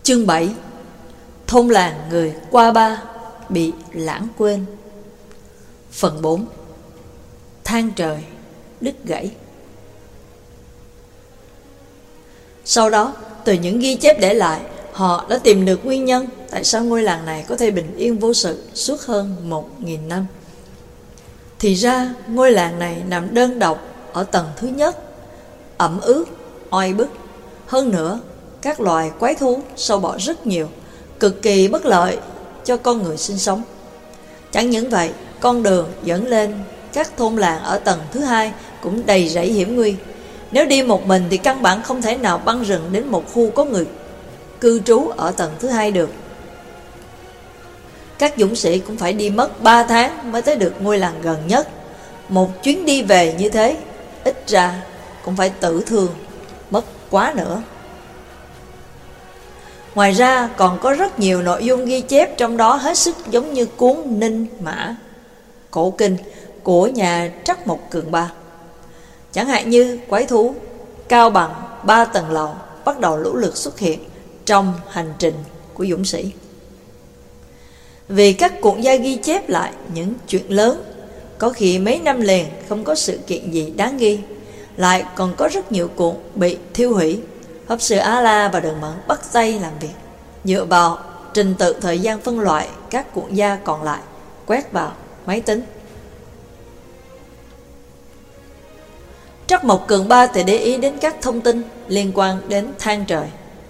Chương 7. Thôn làng người Qua Ba bị lãng quên. Phần 4. Than trời đứt gãy. Sau đó, từ những ghi chép để lại, họ đã tìm được nguyên nhân tại sao ngôi làng này có thể bình yên vô sự suốt hơn 1000 năm. Thì ra, ngôi làng này nằm đơn độc ở tầng thứ nhất, ẩm ướt, oi bức. Hơn nữa, các loài quái thú, sâu bọ rất nhiều, cực kỳ bất lợi cho con người sinh sống. Chẳng những vậy, con đường dẫn lên các thôn làng ở tầng thứ hai cũng đầy rẫy hiểm nguy. Nếu đi một mình thì căn bản không thể nào băng rừng đến một khu có người cư trú ở tầng thứ hai được. Các dũng sĩ cũng phải đi mất 3 tháng mới tới được ngôi làng gần nhất. Một chuyến đi về như thế, ít ra cũng phải tử thương mất quá nữa. Ngoài ra còn có rất nhiều nội dung ghi chép trong đó hết sức giống như cuốn Ninh Mã Cổ Kinh của nhà Trắc Mộc Cường Ba. Chẳng hạn như quái thú cao bằng 3 tầng lầu bắt đầu lũ lượt xuất hiện trong hành trình của dũng sĩ. Vì các cuộn gia ghi chép lại những chuyện lớn, có khi mấy năm liền không có sự kiện gì đáng ghi, lại còn có rất nhiều cuộn bị thiêu hủy. Pháp sư A-la và Đường Mẫn bắt tay làm việc, dựa vào trình tự thời gian phân loại các cuộn gia còn lại, quét vào máy tính. Trắc Mộc Cường Ba thì để ý đến các thông tin liên quan đến than trời.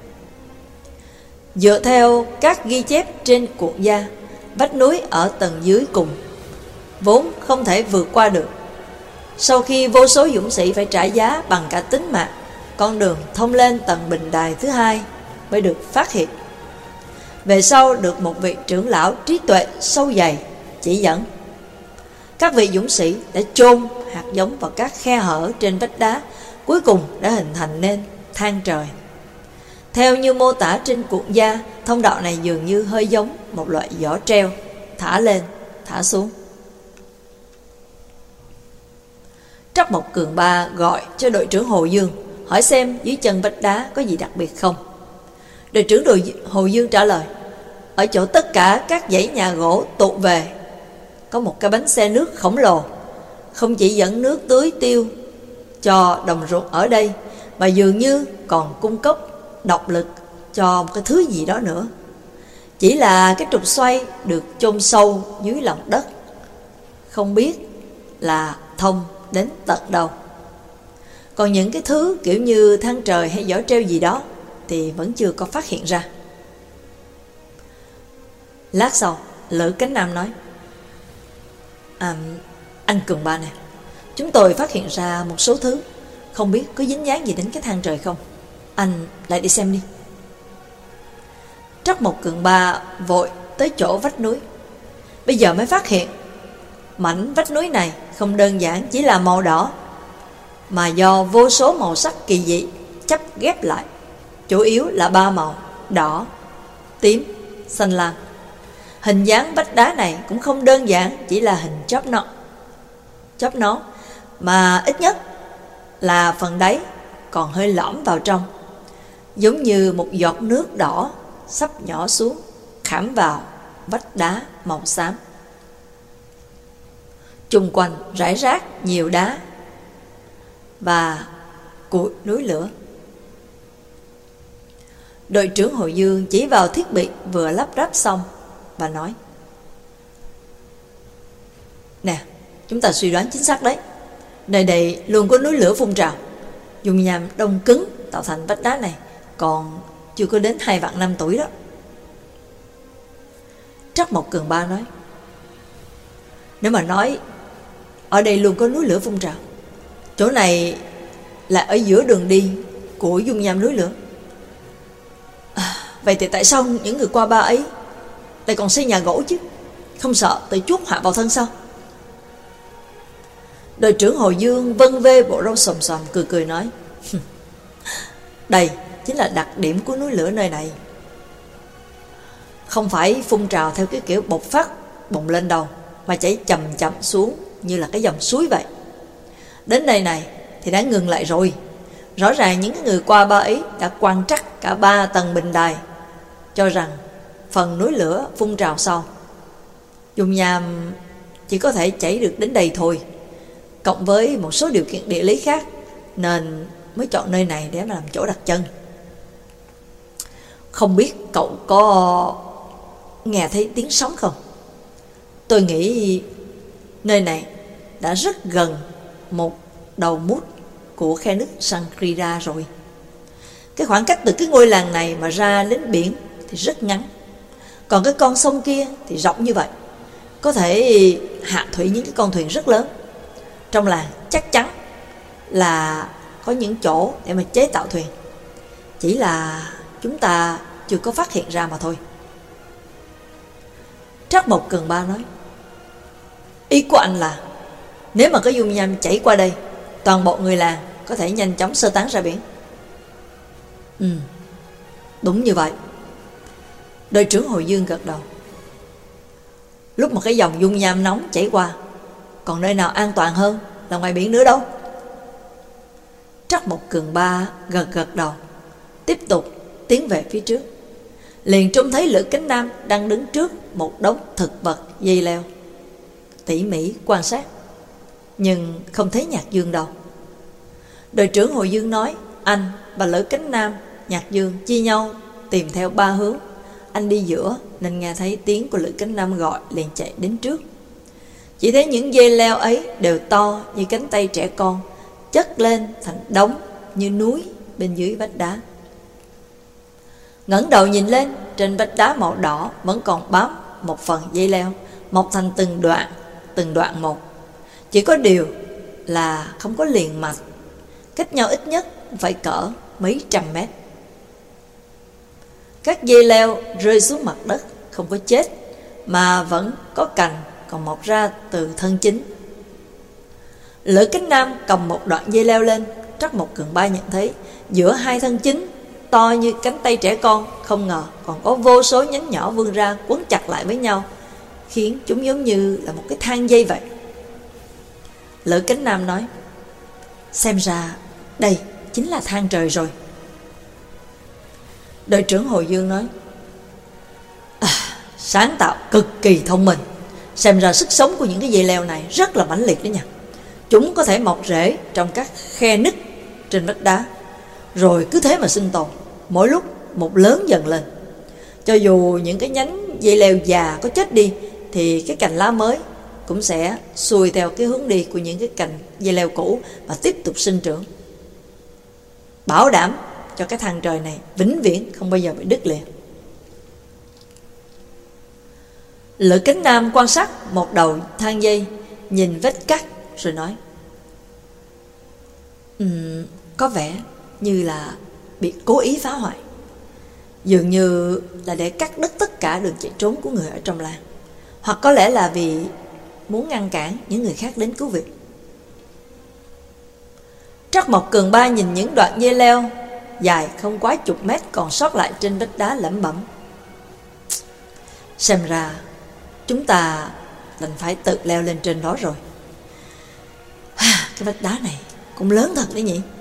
Dựa theo các ghi chép trên cuộn gia, vách núi ở tầng dưới cùng vốn không thể vượt qua được. Sau khi vô số dũng sĩ phải trả giá bằng cả tính mạng, con đường thông lên tầng bình đài thứ hai mới được phát hiện. Về sau được một vị trưởng lão trí tuệ sâu dày chỉ dẫn. Các vị dũng sĩ đã chôn hạt giống vào các khe hở trên vách đá, cuối cùng đã hình thành nên than trời. Theo như mô tả trên cuộn gia, thông đạo này dường như hơi giống một loại giỏ treo, thả lên, thả xuống. Trắc Mộc Cường Ba gọi cho đội trưởng Hồ Dương, hỏi xem dưới chân vách đá có gì đặc biệt không. Đội trưởng Hồ Dương trả lời, ở chỗ tất cả các dãy nhà gỗ tụ về có một cái bánh xe nước khổng lồ, không chỉ dẫn nước tưới tiêu cho đồng ruộng ở đây, mà dường như còn cung cấp độc lực cho một cái thứ gì đó nữa. Chỉ là cái trục xoay được chôn sâu dưới lòng đất, không biết là thông đến tận đâu. Còn những cái thứ kiểu như than trời hay giỏ treo gì đó thì vẫn chưa có phát hiện ra. Lát sau, Lữ Cánh Nam nói, anh Cường Ba nè, chúng tôi phát hiện ra một số thứ, không biết có dính dáng gì đến cái than trời không. Anh lại đi xem đi. Trắc Mộc Cường Ba vội tới chỗ vách núi. Bây giờ mới phát hiện mảnh vách núi này không đơn giản chỉ là màu đỏ, mà do vô số màu sắc kỳ dị chắp ghép lại, chủ yếu là 3 màu: đỏ, tím, xanh lam. Hình dáng vách đá này cũng không đơn giản chỉ là hình chóp nón, mà ít nhất là phần đáy còn hơi lõm vào trong, giống như một giọt nước đỏ sắp nhỏ xuống, khảm vào vách đá màu xám. Chung quanh rải rác nhiều đá và cụi núi lửa. Đội trưởng Hồ Dương chỉ vào thiết bị vừa lắp ráp xong và nói, nè, chúng ta suy đoán chính xác đấy. Nơi đây luôn có núi lửa phun trào, dung nham đông cứng tạo thành vách đá này còn chưa có đến 2 vạn năm tuổi đó. Trắc Mộc Cường Ba nói, nếu mà nói ở đây luôn có núi lửa phun trào, chỗ này là ở giữa đường đi của dung nham núi lửa, vậy thì tại sao những người Qua Ba ấy lại còn xây nhà gỗ chứ? Không sợ tự chuốc họa vào thân sao? Đội trưởng Hồ Dương vân vê bộ râu xồm xòm, cười nói, đây chính là đặc điểm của núi lửa nơi này. Không phải phun trào theo cái kiểu bộc phát bùng lên đâu, mà chảy chậm chậm xuống như là cái dòng suối vậy. Đến đây này thì đã ngừng lại rồi. Rõ ràng những người Qua Ba ấy đã quan trắc cả 3 tầng bình đài, cho rằng phần núi lửa phun trào sau, dung nham chỉ có thể chảy được đến đây thôi, cộng với một số điều kiện địa lý khác, nên mới chọn nơi này để mà làm chỗ đặt chân. Không biết cậu có nghe thấy tiếng sóng không? Tôi nghĩ nơi này đã rất gần một đầu mút của khe nước Sangria rồi. Cái khoảng cách từ cái ngôi làng này mà ra đến biển thì rất ngắn, còn cái con sông kia thì rộng như vậy, có thể hạ thủy những cái con thuyền rất lớn. Trong làng chắc chắn là có những chỗ để mà chế tạo thuyền, chỉ là chúng ta chưa có phát hiện ra mà thôi. Trắc Mộc Cường Ba nói, ý của anh là nếu mà có dung nham chảy qua đây, toàn bộ người làng có thể nhanh chóng sơ tán ra biển. Đúng như vậy. Đội trưởng Hồ Dương gật đầu. Lúc mà cái dòng dung nham nóng chảy qua, còn nơi nào an toàn hơn là ngoài biển nữa đâu. Trắc Mộc Cường Ba gật đầu, tiếp tục tiến về phía trước. Liền trông thấy Lữ Cánh Nam đang đứng trước một đống thực vật dây leo, tỉ mỉ quan sát, nhưng không thấy Nhạc Dương đâu. Đội trưởng Hồ Dương nói anh và Lữ Cánh Nam, Nhạc Dương chia nhau tìm theo 3 hướng. Anh đi giữa nên nghe thấy tiếng của Lữ Cánh Nam gọi, liền chạy đến trước. Chỉ thấy những dây leo ấy đều to như cánh tay trẻ con, chất lên thành đống như núi bên dưới vách đá. Ngẩng đầu nhìn lên, trên vách đá màu đỏ vẫn còn bám một phần dây leo, mọc thành từng đoạn một. Chỉ có điều là không có liền mạch, cách nhau ít nhất phải cỡ mấy trăm mét. Các dây leo rơi xuống mặt đất không có chết, mà vẫn có cành còn mọc ra từ thân chính. Lữ Cánh Nam cầm một đoạn dây leo lên. Trắc Mộc Cường Ba nhận thấy giữa hai thân chính to như cánh tay trẻ con, không ngờ còn có vô số nhánh nhỏ vươn ra quấn chặt lại với nhau, khiến chúng giống như là một cái thang dây vậy. Lữ Cánh Nam nói, xem ra đây chính là thang trời rồi. Đội trưởng Hồ Dương nói, sáng tạo cực kỳ thông minh. Xem ra sức sống của những cái dây leo này rất là mãnh liệt đó nha. Chúng có thể mọc rễ trong các khe nứt trên vách đá, rồi cứ thế mà sinh tồn, mỗi lúc một lớn dần lên. Cho dù những cái nhánh dây leo già có chết đi, thì cái cành lá mới cũng sẽ xuôi theo cái hướng đi của những cái cành dây leo cũ và tiếp tục sinh trưởng, bảo đảm cho cái thang trời này vĩnh viễn không bao giờ bị đứt lìa. Lữ Cánh Nam quan sát một đầu thang dây, nhìn vết cắt rồi nói, có vẻ như là bị cố ý phá hoại, dường như là để cắt đứt tất cả đường chạy trốn của người ở trong làng, hoặc có lẽ là vì muốn ngăn cản những người khác đến cứu viện. Trắc Mộc Cường Ba nhìn những đoạn dây leo dài không quá chục mét còn sót lại trên vách đá, lẩm bẩm, xem ra chúng ta đành phải tự leo lên trên đó rồi. Cái vách đá này cũng lớn thật đấy nhỉ.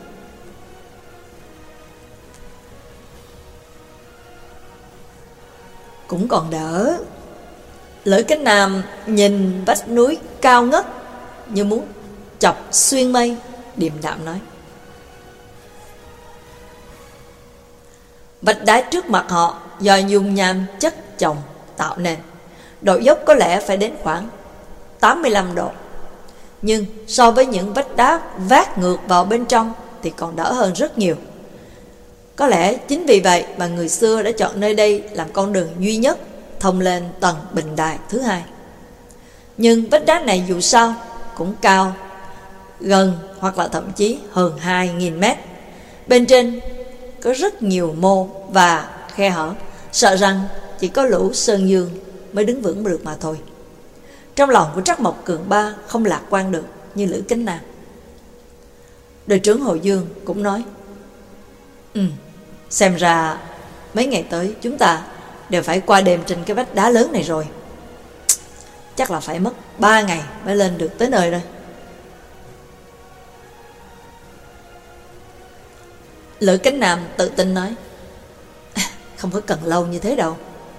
Cũng còn đỡ. Lữ Cánh Nam nhìn vách núi cao ngất như muốn chọc xuyên mây, điềm đạm nói, vách đá trước mặt họ do dung nham chất chồng tạo nên, độ dốc có lẽ phải đến khoảng 85 độ, nhưng so với những vách đá vác ngược vào bên trong thì còn đỡ hơn rất nhiều. Có lẽ chính vì vậy mà người xưa đã chọn nơi đây làm con đường duy nhất thông lên tầng bình đài thứ hai. Nhưng vách đá này dù sao cũng cao gần hoặc là thậm chí hơn 2.000 mét. Bên trên có rất nhiều mô và khe hở, sợ rằng chỉ có lũ sơn dương mới đứng vững được mà thôi. Trong lòng của Trắc Mộc Cường Ba không lạc quan được như Lữ Cánh Nam. Đội trưởng Hồ Dương cũng nói, xem ra mấy ngày tới chúng ta đều phải qua đêm trên cái vách đá lớn này rồi. Chắc là phải mất 3 ngày mới lên được tới nơi rồi. Lữ Cánh Nam tự tin nói, không có cần lâu như thế đâu.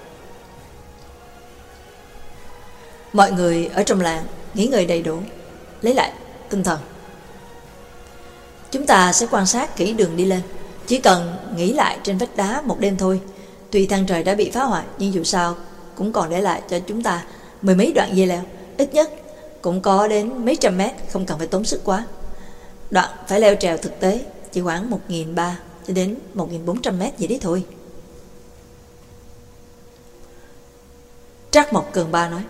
Mọi người ở trong làng nghỉ ngơi đầy đủ, lấy lại tinh thần. Chúng ta sẽ quan sát kỹ đường đi lên. Chỉ cần nghỉ lại trên vách đá một đêm thôi. Tuy thang trời đã bị phá hoại, nhưng dù sao cũng còn để lại cho chúng ta mười mấy đoạn dây leo. Ít nhất cũng có đến mấy trăm mét, không cần phải tốn sức quá. Đoạn phải leo trèo thực tế chỉ khoảng 1.300 cho đến 1.400 mét gì đấy thôi. Trác Mộc Cường Ba nói: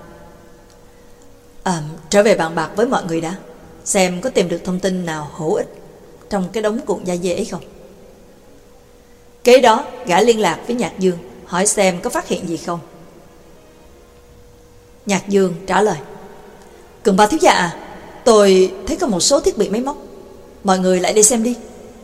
trở về bàn bạc với mọi người đã, xem có tìm được thông tin nào hữu ích trong cái đống cuộn da dê ấy không. Kế đó gã liên lạc với Nhạc Dương, hỏi xem có phát hiện gì không. Nhạc Dương trả lời: Cường Ba thiếu gia à, tôi thấy có một số thiết bị máy móc, mọi người lại đi xem đi.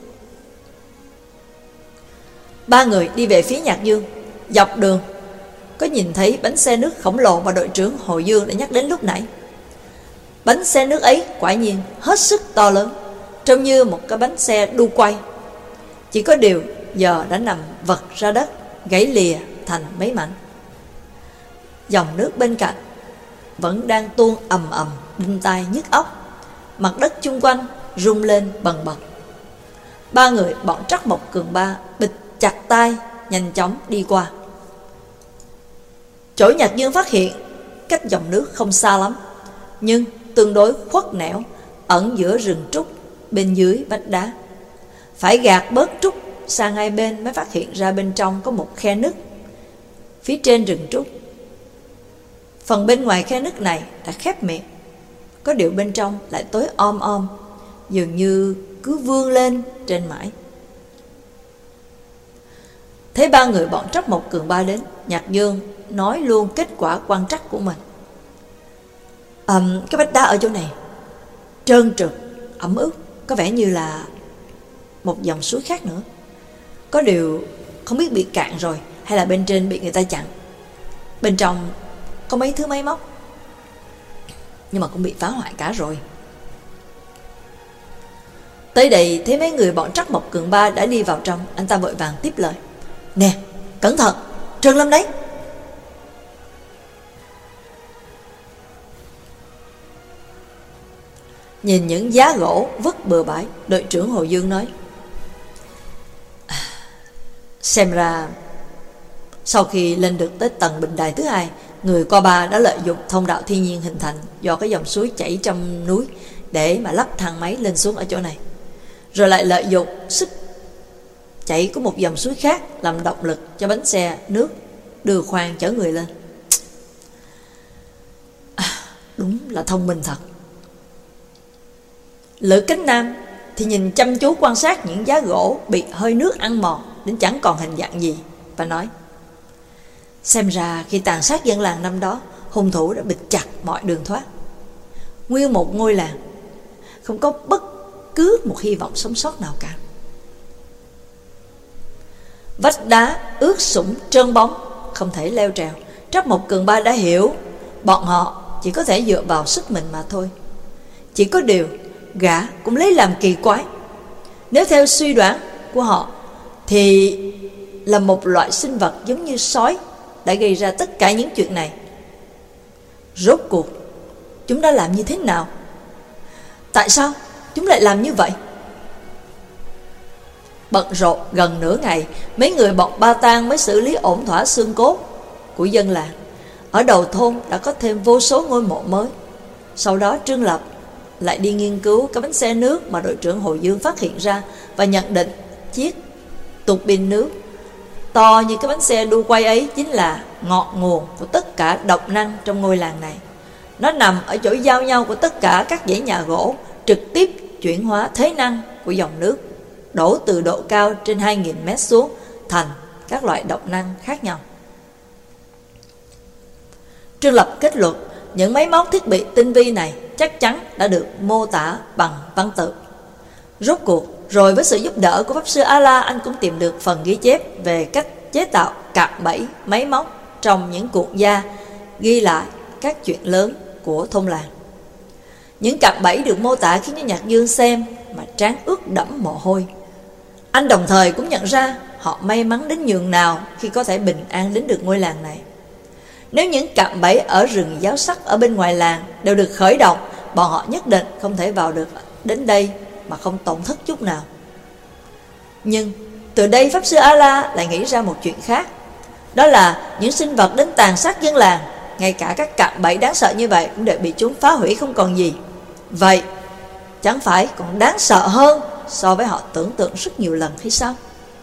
Ba người đi về phía Nhạc Dương. Dọc đường có nhìn thấy bánh xe nước khổng lồ mà đội trưởng Hồ Dương đã nhắc đến lúc nãy. Bánh xe nước ấy quả nhiên hết sức to lớn, trông như một cái bánh xe đu quay. Chỉ có điều giờ đã nằm vật ra đất, gãy lìa thành mấy mảnh. Dòng nước bên cạnh vẫn đang tuôn ầm ầm, đinh tai nhức óc. Mặt đất chung quanh rung lên bần bật. Ba người bọn Trắc Mộc Cường Ba bịt chặt tai, nhanh chóng đi qua. Chỗ Nhạc Dương phát hiện cách dòng nước không xa lắm, nhưng tương đối khuất nẻo, ẩn giữa rừng trúc bên dưới vách đá. Phải gạt bớt trúc sang hai bên mới phát hiện ra bên trong có một khe nứt phía trên rừng trúc. Phần bên ngoài khe nứt này đã khép miệng, có điều bên trong lại tối om om, dường như cứ vươn lên trên mãi. Thấy ba người bọn Trắc Mộc Cường Ba đến, Nhạc Dương nói luôn kết quả quan trắc của mình. Cái vách đá ở chỗ này trơn trượt, ẩm ướt, có vẻ như là một dòng suối khác nữa. Có điều không biết bị cạn rồi hay là bên trên bị người ta chặn. Bên trong có mấy thứ máy móc, nhưng mà cũng bị phá hoại cả rồi. Tới đây thấy mấy người bọn Trắc Mộc Cường Ba đã đi vào trong, anh ta vội vàng tiếp lời: Nè, cẩn thận, trơn lắm đấy. Nhìn những giá gỗ vứt bừa bãi, đội trưởng Hồ Dương nói: Xem ra sau khi lên được tới tầng bình đài thứ hai, người qua ba đã lợi dụng thông đạo thiên nhiên hình thành do cái dòng suối chảy trong núi để mà lắp thang máy lên xuống ở chỗ này, rồi lại lợi dụng sức chảy của một dòng suối khác làm động lực cho bánh xe nước đưa khoang chở người lên. Đúng là thông minh thật. Lữ Cánh Nam thì nhìn chăm chú quan sát những giá gỗ bị hơi nước ăn mòn đến chẳng còn hình dạng gì, và nói: Xem ra khi tàn sát dân làng năm đó, hung thủ đã bịt chặt mọi đường thoát. Nguyên một ngôi làng không có bất cứ một hy vọng sống sót nào cả. Vách đá ướt sũng trơn bóng, không thể leo trèo. Trắc Mộc Cường Ba đã hiểu bọn họ chỉ có thể dựa vào sức mình mà thôi. Chỉ có điều gã cũng lấy làm kỳ quái. Nếu theo suy đoán của họ thì là một loại sinh vật giống như sói đã gây ra tất cả những chuyện này. Rốt cuộc chúng đã làm như thế nào? Tại sao chúng lại làm như vậy? Bận rộn gần nửa ngày, mấy người bọn Ba Tang mới xử lý ổn thỏa xương cốt của dân làng. Ở đầu thôn đã có thêm vô số ngôi mộ mới. Sau đó Trương Lập lại đi nghiên cứu cái bánh xe nước mà đội trưởng Hồ Dương phát hiện ra, và nhận định chiếc tuột pin nước to như cái bánh xe đu quay ấy chính là ngọn nguồn của tất cả độc năng trong ngôi làng này. Nó nằm ở chỗ giao nhau của tất cả các dãy nhà gỗ, trực tiếp chuyển hóa thế năng của dòng nước đổ từ độ cao trên 2.000 mét xuống thành các loại độc năng khác nhau. Trương Lập kết luận những máy móc thiết bị tinh vi này chắc chắn đã được mô tả bằng văn tự. Rốt cuộc rồi với sự giúp đỡ của Pháp Sư A-La, anh cũng tìm được phần ghi chép về cách chế tạo cạm bẫy máy móc trong những cuộn da ghi lại các chuyện lớn của thôn làng. Những cạm bẫy được mô tả khiến cho Nhạc Dương xem mà trán ướt đẫm mồ hôi. Anh đồng thời cũng nhận ra họ may mắn đến nhường nào khi có thể bình an đến được ngôi làng này. Nếu những cạm bẫy ở rừng giáo sắc ở bên ngoài làng đều được khởi động, bọn họ nhất định không thể vào được đến đây mà không tổn thất chút nào. Nhưng từ đây Pháp Sư A-la lại nghĩ ra một chuyện khác. Đó là những sinh vật đến tàn sát dân làng, ngay cả các cạm bẫy đáng sợ như vậy cũng đều bị chúng phá hủy không còn gì. Vậy chẳng phải còn đáng sợ hơn so với họ tưởng tượng rất nhiều lần hay sao?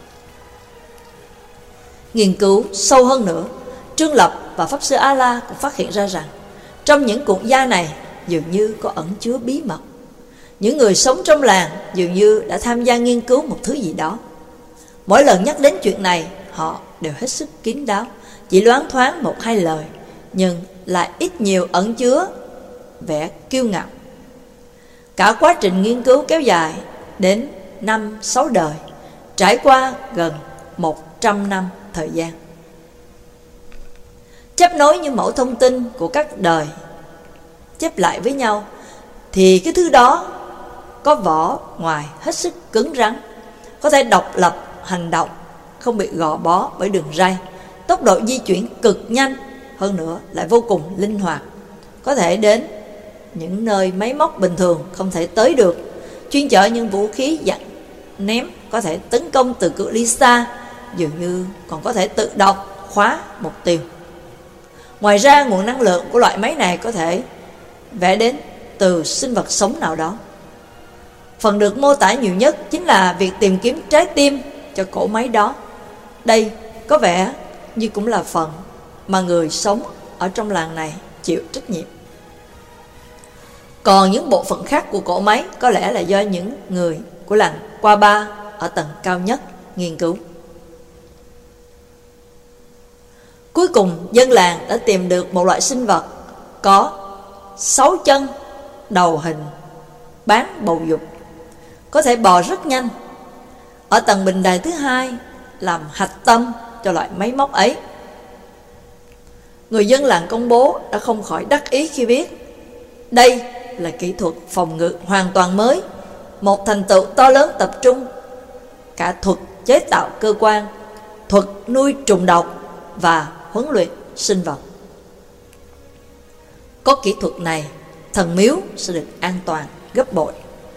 Nghiên cứu sâu hơn nữa, Trương Lập và Pháp Sư A-la cũng phát hiện ra rằng trong những cuộn da này dường như có ẩn chứa bí mật. Những người sống trong làng dường như đã tham gia nghiên cứu một thứ gì đó. Mỗi lần nhắc đến chuyện này, họ đều hết sức kín đáo, chỉ loáng thoáng một hai lời, nhưng lại ít nhiều ẩn chứa vẻ kiêu ngạo. Cả quá trình nghiên cứu kéo dài đến 5-6 đời, trải qua gần 100 năm thời gian. Chấp nối như mẫu thông tin của các đời chép lại với nhau, thì cái thứ đó có vỏ ngoài hết sức cứng rắn, có thể độc lập hành động, không bị gò bó bởi đường ray, tốc độ di chuyển cực nhanh, hơn nữa lại vô cùng linh hoạt, có thể đến những nơi máy móc bình thường không thể tới được, chuyên chở những vũ khí dạng ném có thể tấn công từ cự ly xa, dường như còn có thể tự động khóa mục tiêu. Ngoài ra, nguồn năng lượng của loại máy này có thể vẽ đến từ sinh vật sống nào đó. Phần được mô tả nhiều nhất chính là việc tìm kiếm trái tim cho cỗ máy đó. Đây có vẻ như cũng là phần mà người sống ở trong làng này chịu trách nhiệm. Còn những bộ phận khác của cỗ máy có lẽ là do những người của làng Qua Ba ở tầng cao nhất nghiên cứu. Cuối cùng, dân làng đã tìm được một loại sinh vật có 6 chân, đầu hình bán bầu dục, có thể bò rất nhanh. Ở tầng bình đài thứ hai làm hạch tâm cho loại máy móc ấy. Người dân làng công bố đã không khỏi đắc ý khi biết đây là kỹ thuật phòng ngự hoàn toàn mới, một thành tựu to lớn tập trung cả thuật chế tạo cơ quan, thuật nuôi trùng độc và huấn luyện sinh vật. Có kỹ thuật này, thần miếu sẽ được an toàn gấp bội.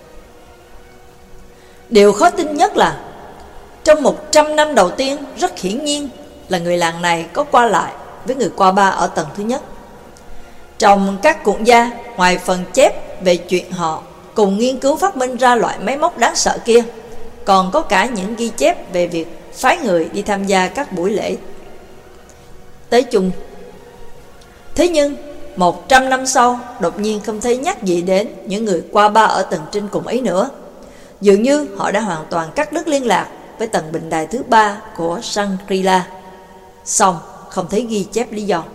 Điều khó tin nhất là trong 100 năm đầu tiên, rất hiển nhiên là người làng này có qua lại với người Qua Ba ở tầng thứ nhất. Trong các cuộn da, ngoài phần chép về chuyện họ cùng nghiên cứu phát minh ra loại máy móc đáng sợ kia, còn có cả những ghi chép về việc phái người đi tham gia các buổi lễ tế chung. Thế nhưng 100 năm sau, đột nhiên không thấy nhắc gì đến những người Qua Ba ở tầng trên cùng ấy nữa. Dường như họ đã hoàn toàn cắt đứt liên lạc với tầng bình đài thứ 3 của Shangri-La. Xong không thấy ghi chép lý do.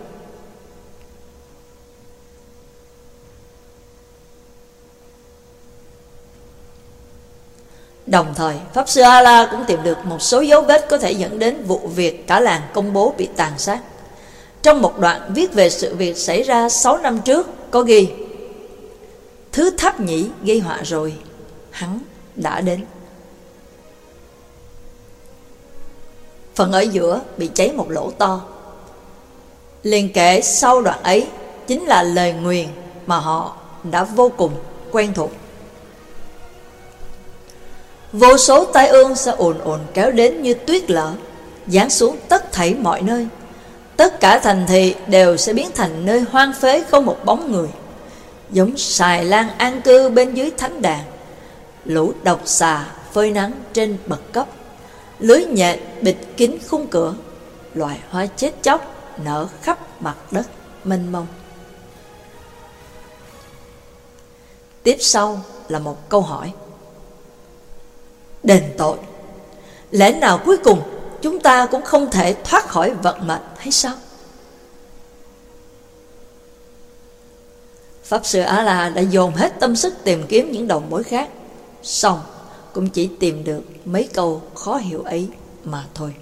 Đồng thời, Pháp Sư A-la cũng tìm được một số dấu vết có thể dẫn đến vụ việc cả làng công bố bị tàn sát. Trong một đoạn viết về sự việc xảy ra 6 năm trước, có ghi: thứ tháp nhĩ gây họa rồi, hắn đã đến. Phần ở giữa bị cháy một lỗ to. Liền kể sau đoạn ấy chính là lời nguyền mà họ đã vô cùng quen thuộc. Vô số tai ương sẽ ồn ồn kéo đến như tuyết lở, giáng xuống tất thảy mọi nơi. Tất cả thành thị đều sẽ biến thành nơi hoang phế không một bóng người, giống xài lang an cư bên dưới thánh đàn. Lũ độc xà phơi nắng trên bậc cấp, lưới nhện bịt kín khung cửa, loài hoa chết chóc nở khắp mặt đất mênh mông. Tiếp sau là một câu hỏi: đền tội, lẽ nào cuối cùng chúng ta cũng không thể thoát khỏi vận mệnh hay sao? Pháp Sư A-la đã dồn hết tâm sức tìm kiếm những đầu mối khác, xong cũng chỉ tìm được mấy câu khó hiểu ấy mà thôi.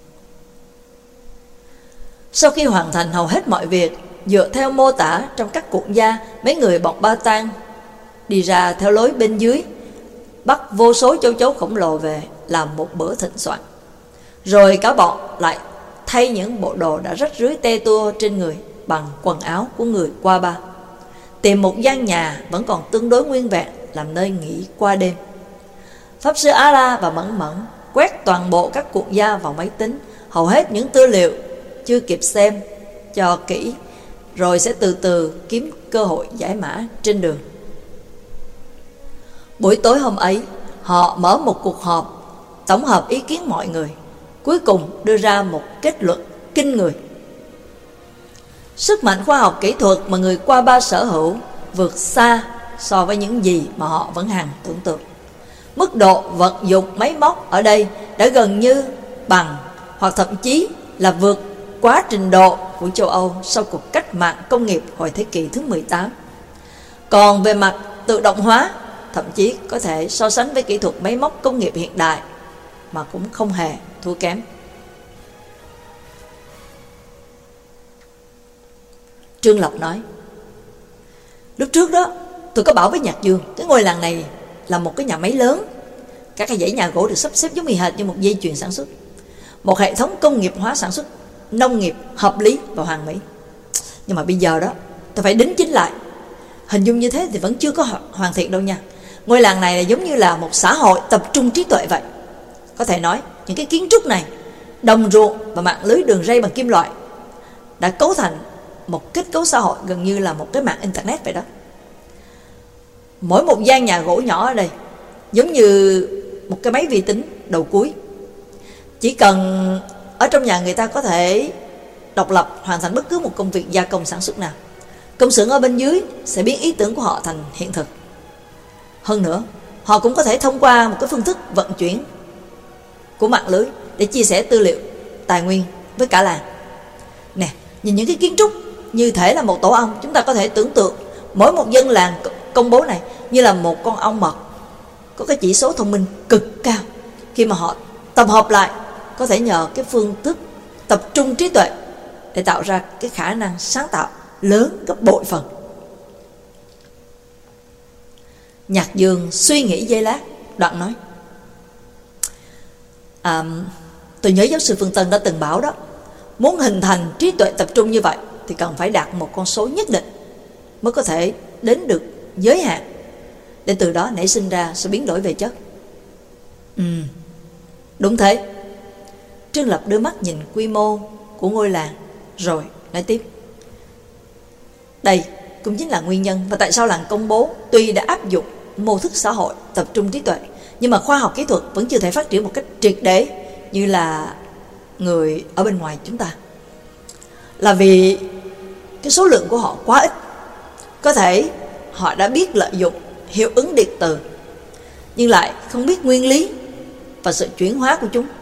Sau khi hoàn thành hầu hết mọi việc, dựa theo mô tả trong các cuộn da, mấy người bọn Ba Tang đi ra theo lối bên dưới, bắt vô số châu chấu khổng lồ về làm một bữa thịnh soạn. Rồi cả bọn lại thay những bộ đồ đã rách rưới te tua trên người bằng quần áo của người qua ba, tìm một gian nhà vẫn còn tương đối nguyên vẹn làm nơi nghỉ qua đêm. Pháp sư Á-la và Mẫn Mẫn quét toàn bộ các cuộc gia vào máy tính, hầu hết những tư liệu chưa kịp xem cho kỹ, rồi sẽ từ từ kiếm cơ hội giải mã trên đường. Buổi tối hôm ấy, họ mở một cuộc họp tổng hợp ý kiến mọi người, cuối cùng đưa ra một kết luận kinh người. Sức mạnh khoa học kỹ thuật mà người qua ba sở hữu vượt xa so với những gì mà họ vẫn hằng tưởng tượng. Mức độ vận dụng máy móc ở đây đã gần như bằng hoặc thậm chí là vượt quá trình độ của châu Âu sau cuộc cách mạng công nghiệp hồi thế kỷ thứ 18. Còn về mặt tự động hóa, thậm chí có thể so sánh với kỹ thuật máy móc công nghiệp hiện đại mà cũng không hề thua kém. Trương Lập nói: lúc trước đó tôi có bảo với Nhạc Dương, cái ngôi làng này là một cái nhà máy lớn, các cái dãy nhà gỗ được sắp xếp giống y hệt như một dây chuyền sản xuất, một hệ thống công nghiệp hóa sản xuất nông nghiệp hợp lý và hoàn mỹ. Nhưng mà bây giờ đó tôi phải đính chính lại, hình dung như thế thì vẫn chưa có hoàn thiện đâu nha. Ngôi làng này là giống như là một xã hội tập trung trí tuệ vậy. Có thể nói những cái kiến trúc này, đồng ruộng và mạng lưới đường ray bằng kim loại đã cấu thành một kết cấu xã hội gần như là một cái mạng internet vậy đó. Mỗi một gian nhà gỗ nhỏ ở đây giống như một cái máy vi tính đầu cuối. Chỉ cần ở trong nhà người ta có thể độc lập hoàn thành bất cứ một công việc gia công sản xuất nào, công xưởng ở bên dưới sẽ biến ý tưởng của họ thành hiện thực. Hơn nữa, họ cũng có thể thông qua một cái phương thức vận chuyển của mạng lưới để chia sẻ tư liệu, tài nguyên với cả làng. Nè, nhìn những cái kiến trúc như thể là một tổ ong, chúng ta có thể tưởng tượng mỗi một dân làng công bố này như là một con ong mật có cái chỉ số thông minh cực cao. Khi mà họ tập hợp lại, có thể nhờ cái phương thức tập trung trí tuệ để tạo ra cái khả năng sáng tạo lớn gấp bội phần. Nhạc Dương suy nghĩ giây lát, đoạn nói: tôi nhớ giáo sư Phương Tân đã từng bảo đó, muốn hình thành trí tuệ tập trung như vậy thì cần phải đạt một con số nhất định mới có thể đến được giới hạn, để từ đó nảy sinh ra sự biến đổi về chất. Đúng thế. Trương Lập đưa mắt nhìn quy mô của ngôi làng, rồi nói tiếp: đây cũng chính là nguyên nhân và tại sao làng Công Bố tuy đã áp dụng mô thức xã hội tập trung trí tuệ, nhưng mà khoa học kỹ thuật vẫn chưa thể phát triển một cách triệt để như là người ở bên ngoài chúng ta. Là vì cái số lượng của họ quá ít. Có thể họ đã biết lợi dụng hiệu ứng điện từ, nhưng lại không biết nguyên lý và sự chuyển hóa của chúng.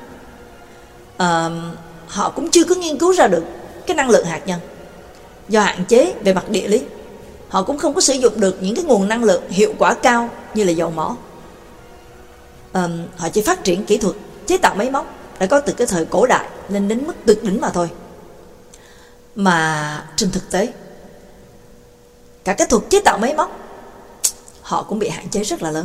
Họ cũng chưa có nghiên cứu ra được cái năng lượng hạt nhân. Do hạn chế về mặt địa lý, họ cũng không có sử dụng được những cái nguồn năng lượng hiệu quả cao như là dầu mỏ. Họ chỉ phát triển kỹ thuật chế tạo máy móc đã có từ cái thời cổ đại lên đến mức tuyệt đỉnh mà thôi. Mà trên thực tế, cả cái thuật chế tạo máy móc họ cũng bị hạn chế rất là lớn.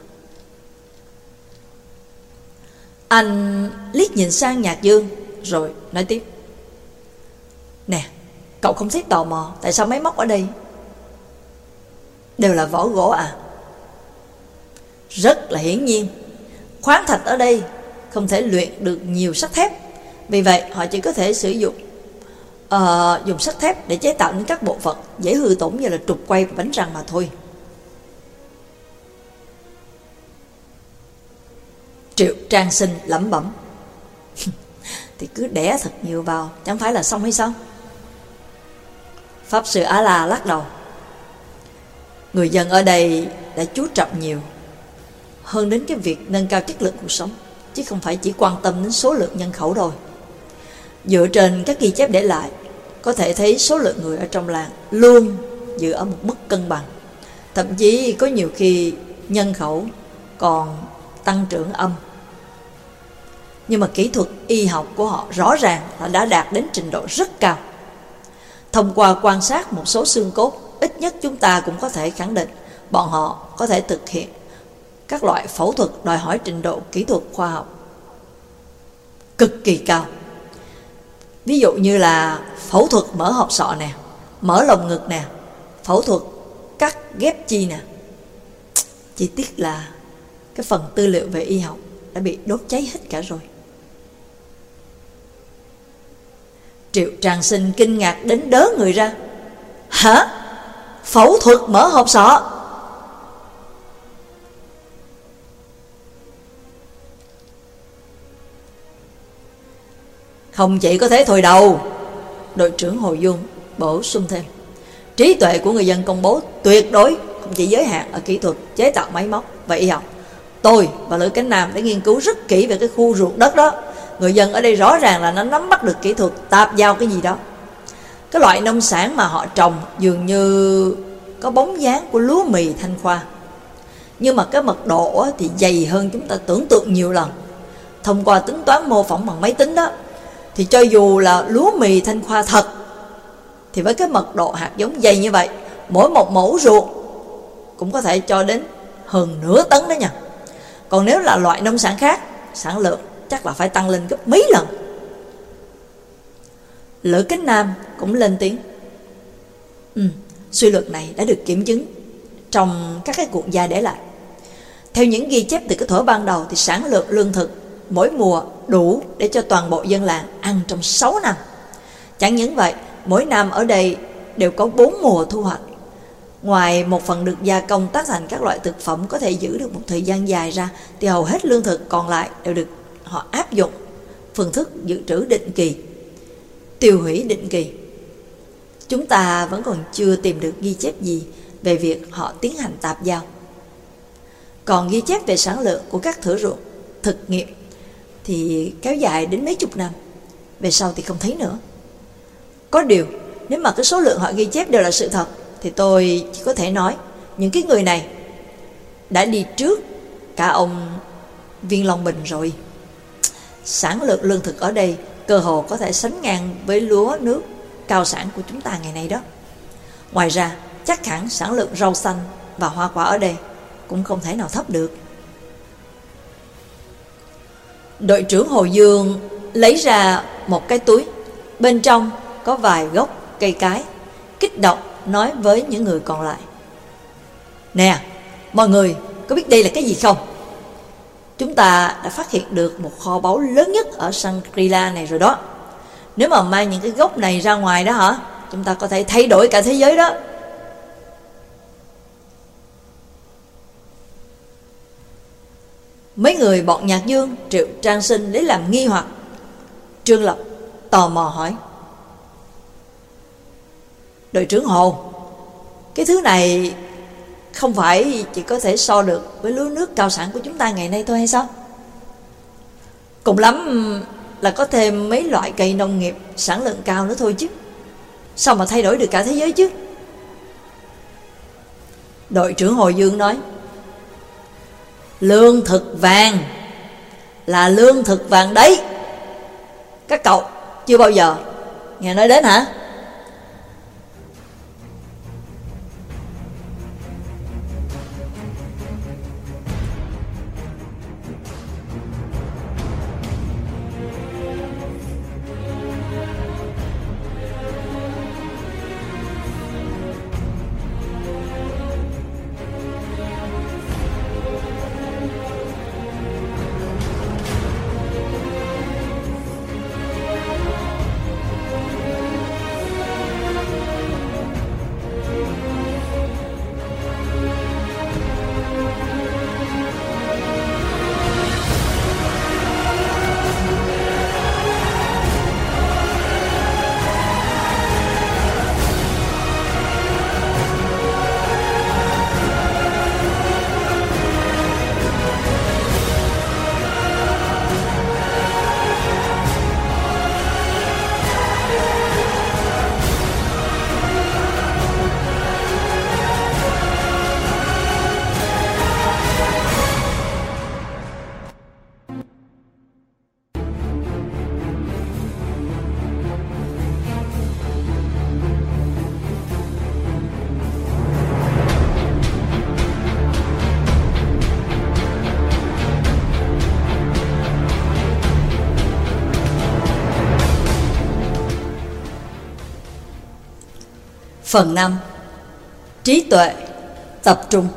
Anh liếc nhìn sang Nhạc Dương rồi nói tiếp: nè, cậu không thấy tò mò tại sao máy móc ở đây đều là vỏ gỗ à? Rất là hiển nhiên, khoáng thạch ở đây không thể luyện được nhiều sắt thép, vì vậy họ chỉ có thể sử dụng dùng sắt thép để chế tạo những các bộ phận dễ hư tổn như là trục quay và bánh răng mà thôi. Triệu Trang Sinh lẩm bẩm: thì cứ đẻ thật nhiều vào, chẳng phải là xong hay sao? Pháp sư Á-la lắc đầu: người dân ở đây đã chú trọng nhiều hơn đến cái việc nâng cao chất lượng cuộc sống, chứ không phải chỉ quan tâm đến số lượng nhân khẩu thôi. Dựa trên các ghi chép để lại, có thể thấy số lượng người ở trong làng luôn giữ ở một mức cân bằng. Thậm chí có nhiều khi nhân khẩu còn tăng trưởng âm. Nhưng mà kỹ thuật y học của họ rõ ràng là đã đạt đến trình độ rất cao. Thông qua quan sát một số xương cốt, ít nhất chúng ta cũng có thể khẳng định bọn họ có thể thực hiện các loại phẫu thuật đòi hỏi trình độ kỹ thuật khoa học. cực kỳ cao. Ví dụ như là phẫu thuật mở hộp sọ nè, mở lồng ngực nè, phẫu thuật cắt ghép chi nè. Chỉ tiếc là cái phần tư liệu về y học đã bị đốt cháy hết cả rồi. Triệu Tràng Sinh kinh ngạc đến đớ người ra. Hả? Phẫu thuật mở hộp sọ? Không chỉ có thế thôi đâu, đội trưởng Hồ Dương bổ sung thêm. Trí tuệ của người dân công bố tuyệt đối không chỉ giới hạn ở kỹ thuật chế tạo máy móc và y học. Tôi và Lữ Cánh Nam đã nghiên cứu rất kỹ về cái khu ruộng đất đó. Người dân ở đây rõ ràng là nó nắm bắt được kỹ thuật tạp giao cái gì đó. Cái loại nông sản mà họ trồng dường như có bóng dáng của lúa mì Thanh Khoa, nhưng mà cái mật độ thì dày hơn chúng ta tưởng tượng nhiều lần. Thông qua tính toán mô phỏng bằng máy tính đó, thì cho dù là lúa mì Thanh Khoa thật, thì với cái mật độ hạt giống dày như vậy, mỗi một mẫu ruộng cũng có thể cho đến hơn nửa tấn đó nha. Còn nếu là loại nông sản khác, sản lượng chắc là phải tăng lên gấp mấy lần. Lữ Cánh Nam cũng lên tiếng. Suy luận này đã được kiểm chứng trong các cái cuộc gia để lại. Theo những ghi chép từ cái thuở ban đầu thì sản lượng lương thực mỗi mùa đủ để cho toàn bộ dân làng ăn trong 6 năm. Chẳng những vậy, mỗi năm ở đây đều có 4 mùa thu hoạch. Ngoài một phần được gia công tác thành các loại thực phẩm có thể giữ được một thời gian dài ra, thì hầu hết lương thực còn lại đều được họ áp dụng phương thức dự trữ định kỳ, tiêu hủy định kỳ. Chúng ta vẫn còn chưa tìm được ghi chép gì về việc họ tiến hành tạp giao. Còn ghi chép về sản lượng của các thửa ruộng thực nghiệm thì kéo dài đến mấy chục năm, về sau thì không thấy nữa. Có điều, nếu mà cái số lượng họ ghi chép đều là sự thật, thì tôi chỉ có thể nói những cái người này đã đi trước cả ông Viên Long Bình rồi. Sản lượng lương thực ở đây cơ hồ có thể sánh ngang với lúa nước cao sản của chúng ta ngày nay đó. Ngoài ra, chắc hẳn sản lượng rau xanh và hoa quả ở đây cũng không thể nào thấp được. Đội trưởng Hồ Dương lấy ra một cái túi, bên trong có vài gốc cây cái, kích động nói với những người còn lại. Nè, mọi người có biết đây là cái gì không? Chúng ta đã phát hiện được một kho báu lớn nhất ở Shangri-La này rồi đó. Nếu mà mang những cái gốc này ra ngoài đó hả, chúng ta có thể thay đổi cả thế giới đó. Mấy người bọn Nhạc Dương, Triệu Trang Sinh lấy làm nghi hoặc. Trương Lập tò mò hỏi. Đội trưởng Hồ, cái thứ này không phải chỉ có thể so được với lúa nước cao sản của chúng ta ngày nay thôi hay sao? Cùng lắm là có thêm mấy loại cây nông nghiệp sản lượng cao nữa thôi chứ. Sao mà thay đổi được cả thế giới chứ? Đội trưởng Hồ Dương nói. Lương thực vàng là lương thực vàng đấy. Các cậu chưa bao giờ nghe nói đến hả? Phần 5. Trí tuệ tập trung.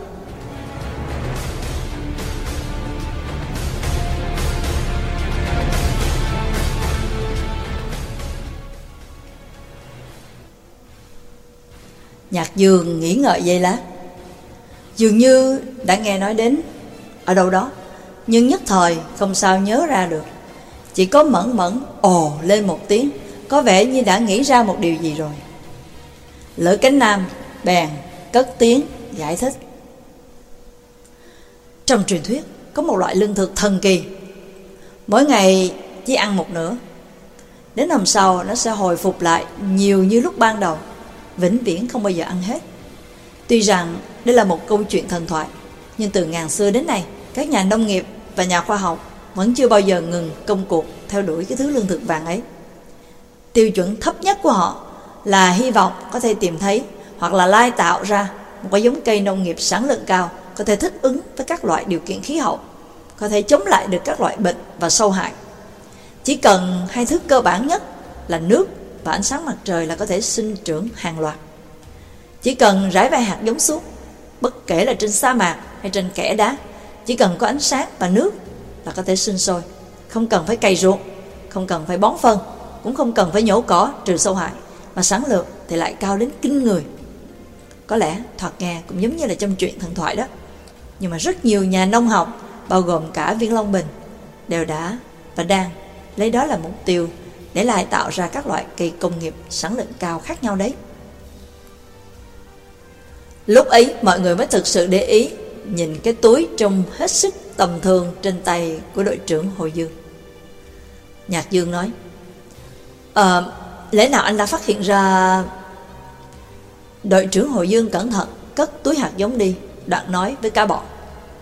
Nhạc Dương nghĩ ngợi giây lát, dường như đã nghe nói đến ở đâu đó, nhưng nhất thời không sao nhớ ra được. Chỉ có mẫn mẫn ồ lên một tiếng, có vẻ như đã nghĩ ra một điều gì rồi. Lữ Cánh Nam bèn cất tiếng giải thích. Trong truyền thuyết có một loại lương thực thần kỳ, mỗi ngày chỉ ăn một nửa, đến hôm sau nó sẽ hồi phục lại nhiều như lúc ban đầu, vĩnh viễn không bao giờ ăn hết. Tuy rằng đây là một câu chuyện thần thoại, nhưng từ ngàn xưa đến nay, các nhà nông nghiệp và nhà khoa học vẫn chưa bao giờ ngừng công cuộc theo đuổi cái thứ lương thực vàng ấy. Tiêu chuẩn thấp nhất của họ là hy vọng có thể tìm thấy hoặc là lai tạo ra một cái giống cây nông nghiệp sản lượng cao, có thể thích ứng với các loại điều kiện khí hậu, có thể chống lại được các loại bệnh và sâu hại. Chỉ cần hai thứ cơ bản nhất là nước và ánh sáng mặt trời là có thể sinh trưởng hàng loạt. Chỉ cần rải vài hạt giống xuống, bất kể là trên sa mạc hay trên kẽ đá, chỉ cần có ánh sáng và nước là có thể sinh sôi. Không cần phải cày ruộng, không cần phải bón phân, cũng không cần phải nhổ cỏ trừ sâu hại, mà sản lượng thì lại cao đến kinh người. Có lẽ thoạt nghe cũng giống như là trong chuyện thần thoại đó, nhưng mà rất nhiều nhà nông học, bao gồm cả Viên Long Bình, đều đã và đang lấy đó là mục tiêu để lại tạo ra các loại cây công nghiệp sản lượng cao khác nhau đấy. Lúc ấy mọi người mới thực sự để ý nhìn cái túi trông hết sức tầm thường trên tay của đội trưởng Hồ Dương. Nhạc Dương nói, lẽ nào anh đã phát hiện ra? Đội trưởng Hồ Dương cẩn thận cất túi hạt giống đi, đoạn nói với cả bọn.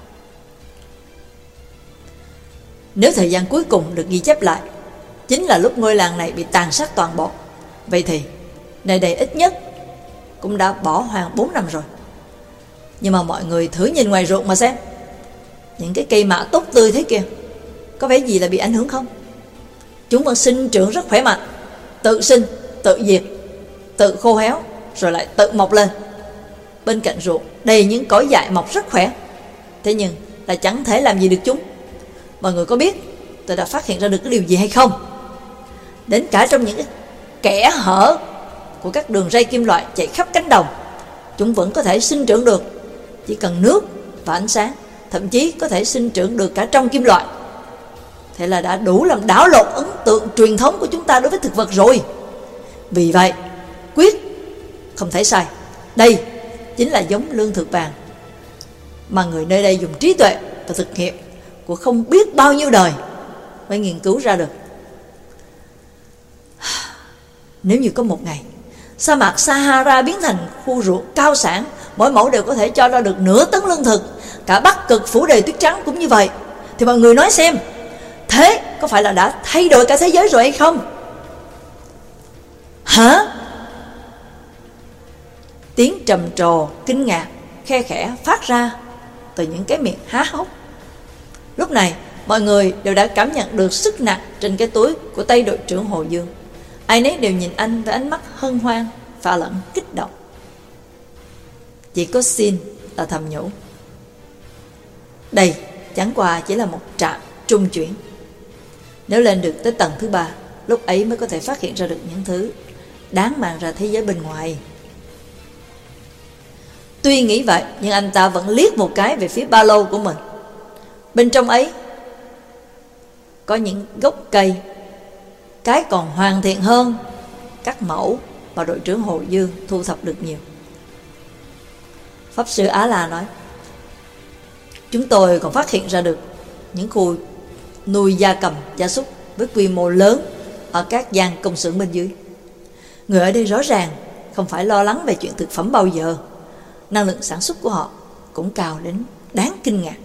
Nếu thời gian cuối cùng được ghi chép lại chính là lúc ngôi làng này bị tàn sát toàn bộ, vậy thì nơi đây ít nhất cũng đã bỏ hoang 4 năm rồi. Nhưng mà mọi người thử nhìn ngoài ruộng mà xem, những cái cây mạ tốt tươi thế kia, có vẻ gì là bị ảnh hưởng không? Chúng vẫn sinh trưởng rất khỏe mạnh, tự sinh, tự diệt, tự khô héo, rồi lại tự mọc lên. Bên cạnh ruộng đầy những cỏ dại mọc rất khỏe, thế nhưng là chẳng thể làm gì được chúng. Mọi người có biết tôi đã phát hiện ra được cái điều gì hay không? Đến cả trong những cái kẽ hở của các đường ray kim loại chạy khắp cánh đồng, chúng vẫn có thể sinh trưởng được. Chỉ cần nước và ánh sáng, thậm chí có thể sinh trưởng được cả trong kim loại. Thế là đã đủ làm đảo lộn ấn tượng truyền thống của chúng ta đối với thực vật rồi. Vì vậy, quyết không thể sai, đây chính là giống lương thực vàng mà người nơi đây dùng trí tuệ và thực nghiệm của không biết bao nhiêu đời mới nghiên cứu ra được. Nếu như có một ngày sa mạc Sahara biến thành khu ruộng cao sản, mỗi mẫu đều có thể cho ra được nửa tấn lương thực, cả Bắc Cực phủ đầy tuyết trắng cũng như vậy, thì mọi người nói xem, thế có phải là đã thay đổi cả thế giới rồi hay không? Hả? Tiếng trầm trồ kinh ngạc khe khẽ phát ra từ những cái miệng há hốc. Lúc này mọi người đều đã cảm nhận được sức nặng trên cái túi của tay đội trưởng Hồ Dương. Ai nấy đều nhìn anh với ánh mắt hân hoan pha lẫn kích động. Chỉ có Xin là thầm nhủ, đây chẳng qua chỉ là một trạm trung chuyển. Nếu lên được tới tầng thứ 3, lúc ấy mới có thể phát hiện ra được những thứ đáng mang ra thế giới bên ngoài. Tuy nghĩ vậy, nhưng anh ta vẫn liếc một cái về phía ba lô của mình. Bên trong ấy có những gốc cây, cái còn hoàn thiện hơn các mẫu mà đội trưởng Hồ Dương thu thập được nhiều. Pháp sư Á La nói, chúng tôi còn phát hiện ra được những khu nuôi gia cầm, gia súc với quy mô lớn ở các gian công xưởng bên dưới. Người ở đây rõ ràng không phải lo lắng về chuyện thực phẩm bao giờ. Năng lượng sản xuất của họ cũng cao đến đáng kinh ngạc.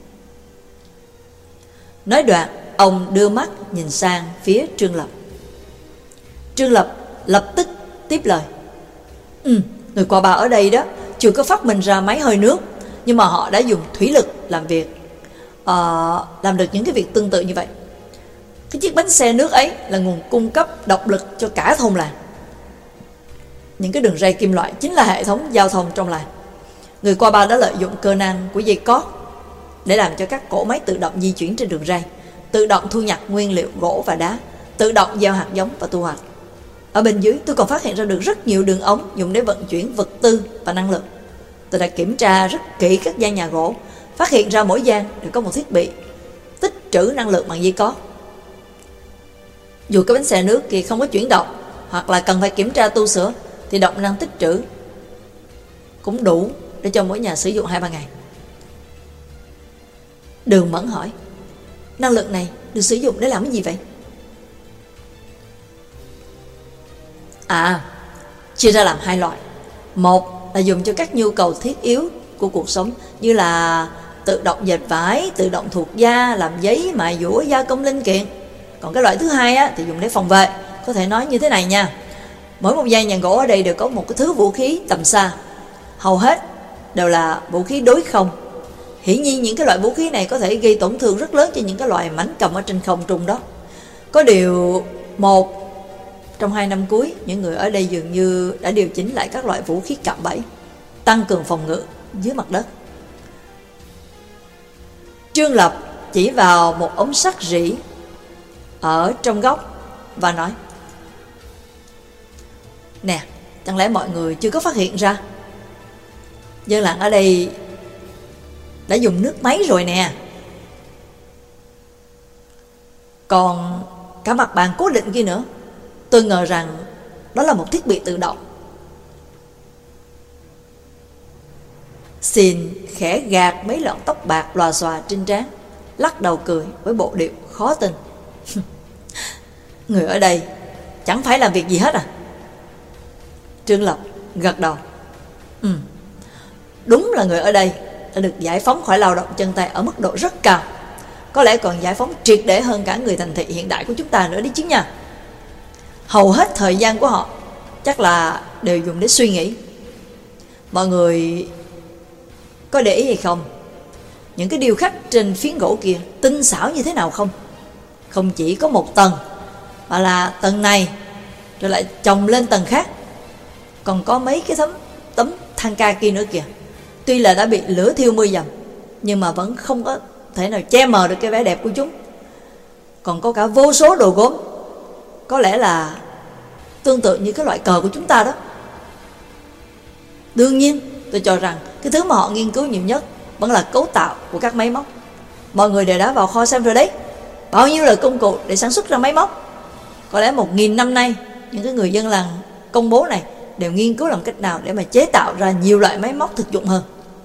Nói đoạn, ông đưa mắt nhìn sang phía Trương Lập. Trương Lập lập tức tiếp lời, người qua bà ở đây đó chưa có phát minh ra máy hơi nước, nhưng mà họ đã dùng thủy lực làm việc, làm được những cái việc tương tự như vậy. Cái chiếc bánh xe nước ấy là nguồn cung cấp động lực cho cả thôn làng. Những cái đường ray kim loại chính là hệ thống giao thông trong làng. Người qua ba đã lợi dụng cơ năng của dây cót để làm cho các cỗ máy tự động di chuyển trên đường ray, tự động thu nhặt nguyên liệu gỗ và đá, tự động gieo hạt giống và thu hoạch. Ở bên dưới, tôi còn phát hiện ra được rất nhiều đường ống dùng để vận chuyển vật tư và năng lượng. Tôi đã kiểm tra rất kỹ các gian nhà gỗ, phát hiện ra mỗi gian đều có một thiết bị tích trữ năng lượng bằng dây cót. Dù cái bánh xe nước kia không có chuyển động hoặc là cần phải kiểm tra tu sửa, thì động năng tích trữ cũng đủ để cho mỗi nhà sử dụng 2-3 ngày. Đường Mẫn hỏi, năng lượng này được sử dụng để làm cái gì vậy? Chia ra làm 2 loại. Một là dùng cho các nhu cầu thiết yếu của cuộc sống, như là tự động dệt vải, tự động thuộc da, làm giấy, mài dũa, gia công linh kiện. Còn cái loại thứ hai thì dùng để phòng vệ. Có thể nói như thế này nha, mỗi một gian nhà gỗ ở đây đều có một cái thứ vũ khí tầm xa, hầu hết đều là vũ khí đối không. Hiển nhiên những cái loại vũ khí này có thể gây tổn thương rất lớn cho những cái loài mảnh cầm ở trên không trung đó. Có điều, trong 2 năm cuối, những người ở đây dường như đã điều chỉnh lại các loại vũ khí cạm bẫy, tăng cường phòng ngự dưới mặt đất. Trương Lập chỉ vào một ống sắt rỉ ở trong góc và nói, nè, chẳng lẽ mọi người chưa có phát hiện ra? Dân làng ở đây đã dùng nước máy rồi nè. Còn cả mặt bàn cố định kia nữa. Tôi ngờ rằng đó là một thiết bị tự động. Xin khẽ gạt mấy lọn tóc bạc lòa xòa trên trán, lắc đầu cười với bộ điệu khó tin. Người ở đây chẳng phải làm việc gì hết à? Trương Lập gật đầu. Đúng là người ở đây đã được giải phóng khỏi lao động chân tay ở mức độ rất cao. Có lẽ còn giải phóng triệt để hơn cả người thành thị hiện đại của chúng ta nữa đấy chứ nha. Hầu hết thời gian của họ chắc là đều dùng để suy nghĩ. Mọi người có để ý hay không? Những cái điêu khắc trên phiến gỗ kia tinh xảo như thế nào không? Không chỉ có một tầng, mà là tầng này rồi lại chồng lên tầng khác. Còn có mấy cái tấm than ca kia nữa kìa. Tuy là đã bị lửa thiêu mưa dầm, nhưng mà vẫn không có thể nào che mờ được cái vẻ đẹp của chúng. Còn có cả vô số đồ gốm, có lẽ là tương tự như cái loại cờ của chúng ta đó. Đương nhiên, tôi cho rằng cái thứ mà họ nghiên cứu nhiều nhất vẫn là cấu tạo của các máy móc. Mọi người đều đã vào kho xem rồi đấy, bao nhiêu là công cụ để sản xuất ra máy móc. Có lẽ 1000 năm nay, những cái người dân làng công bố này đều nghiên cứu làm cách nào để mà chế tạo ra nhiều loại máy móc thực dụng hơn.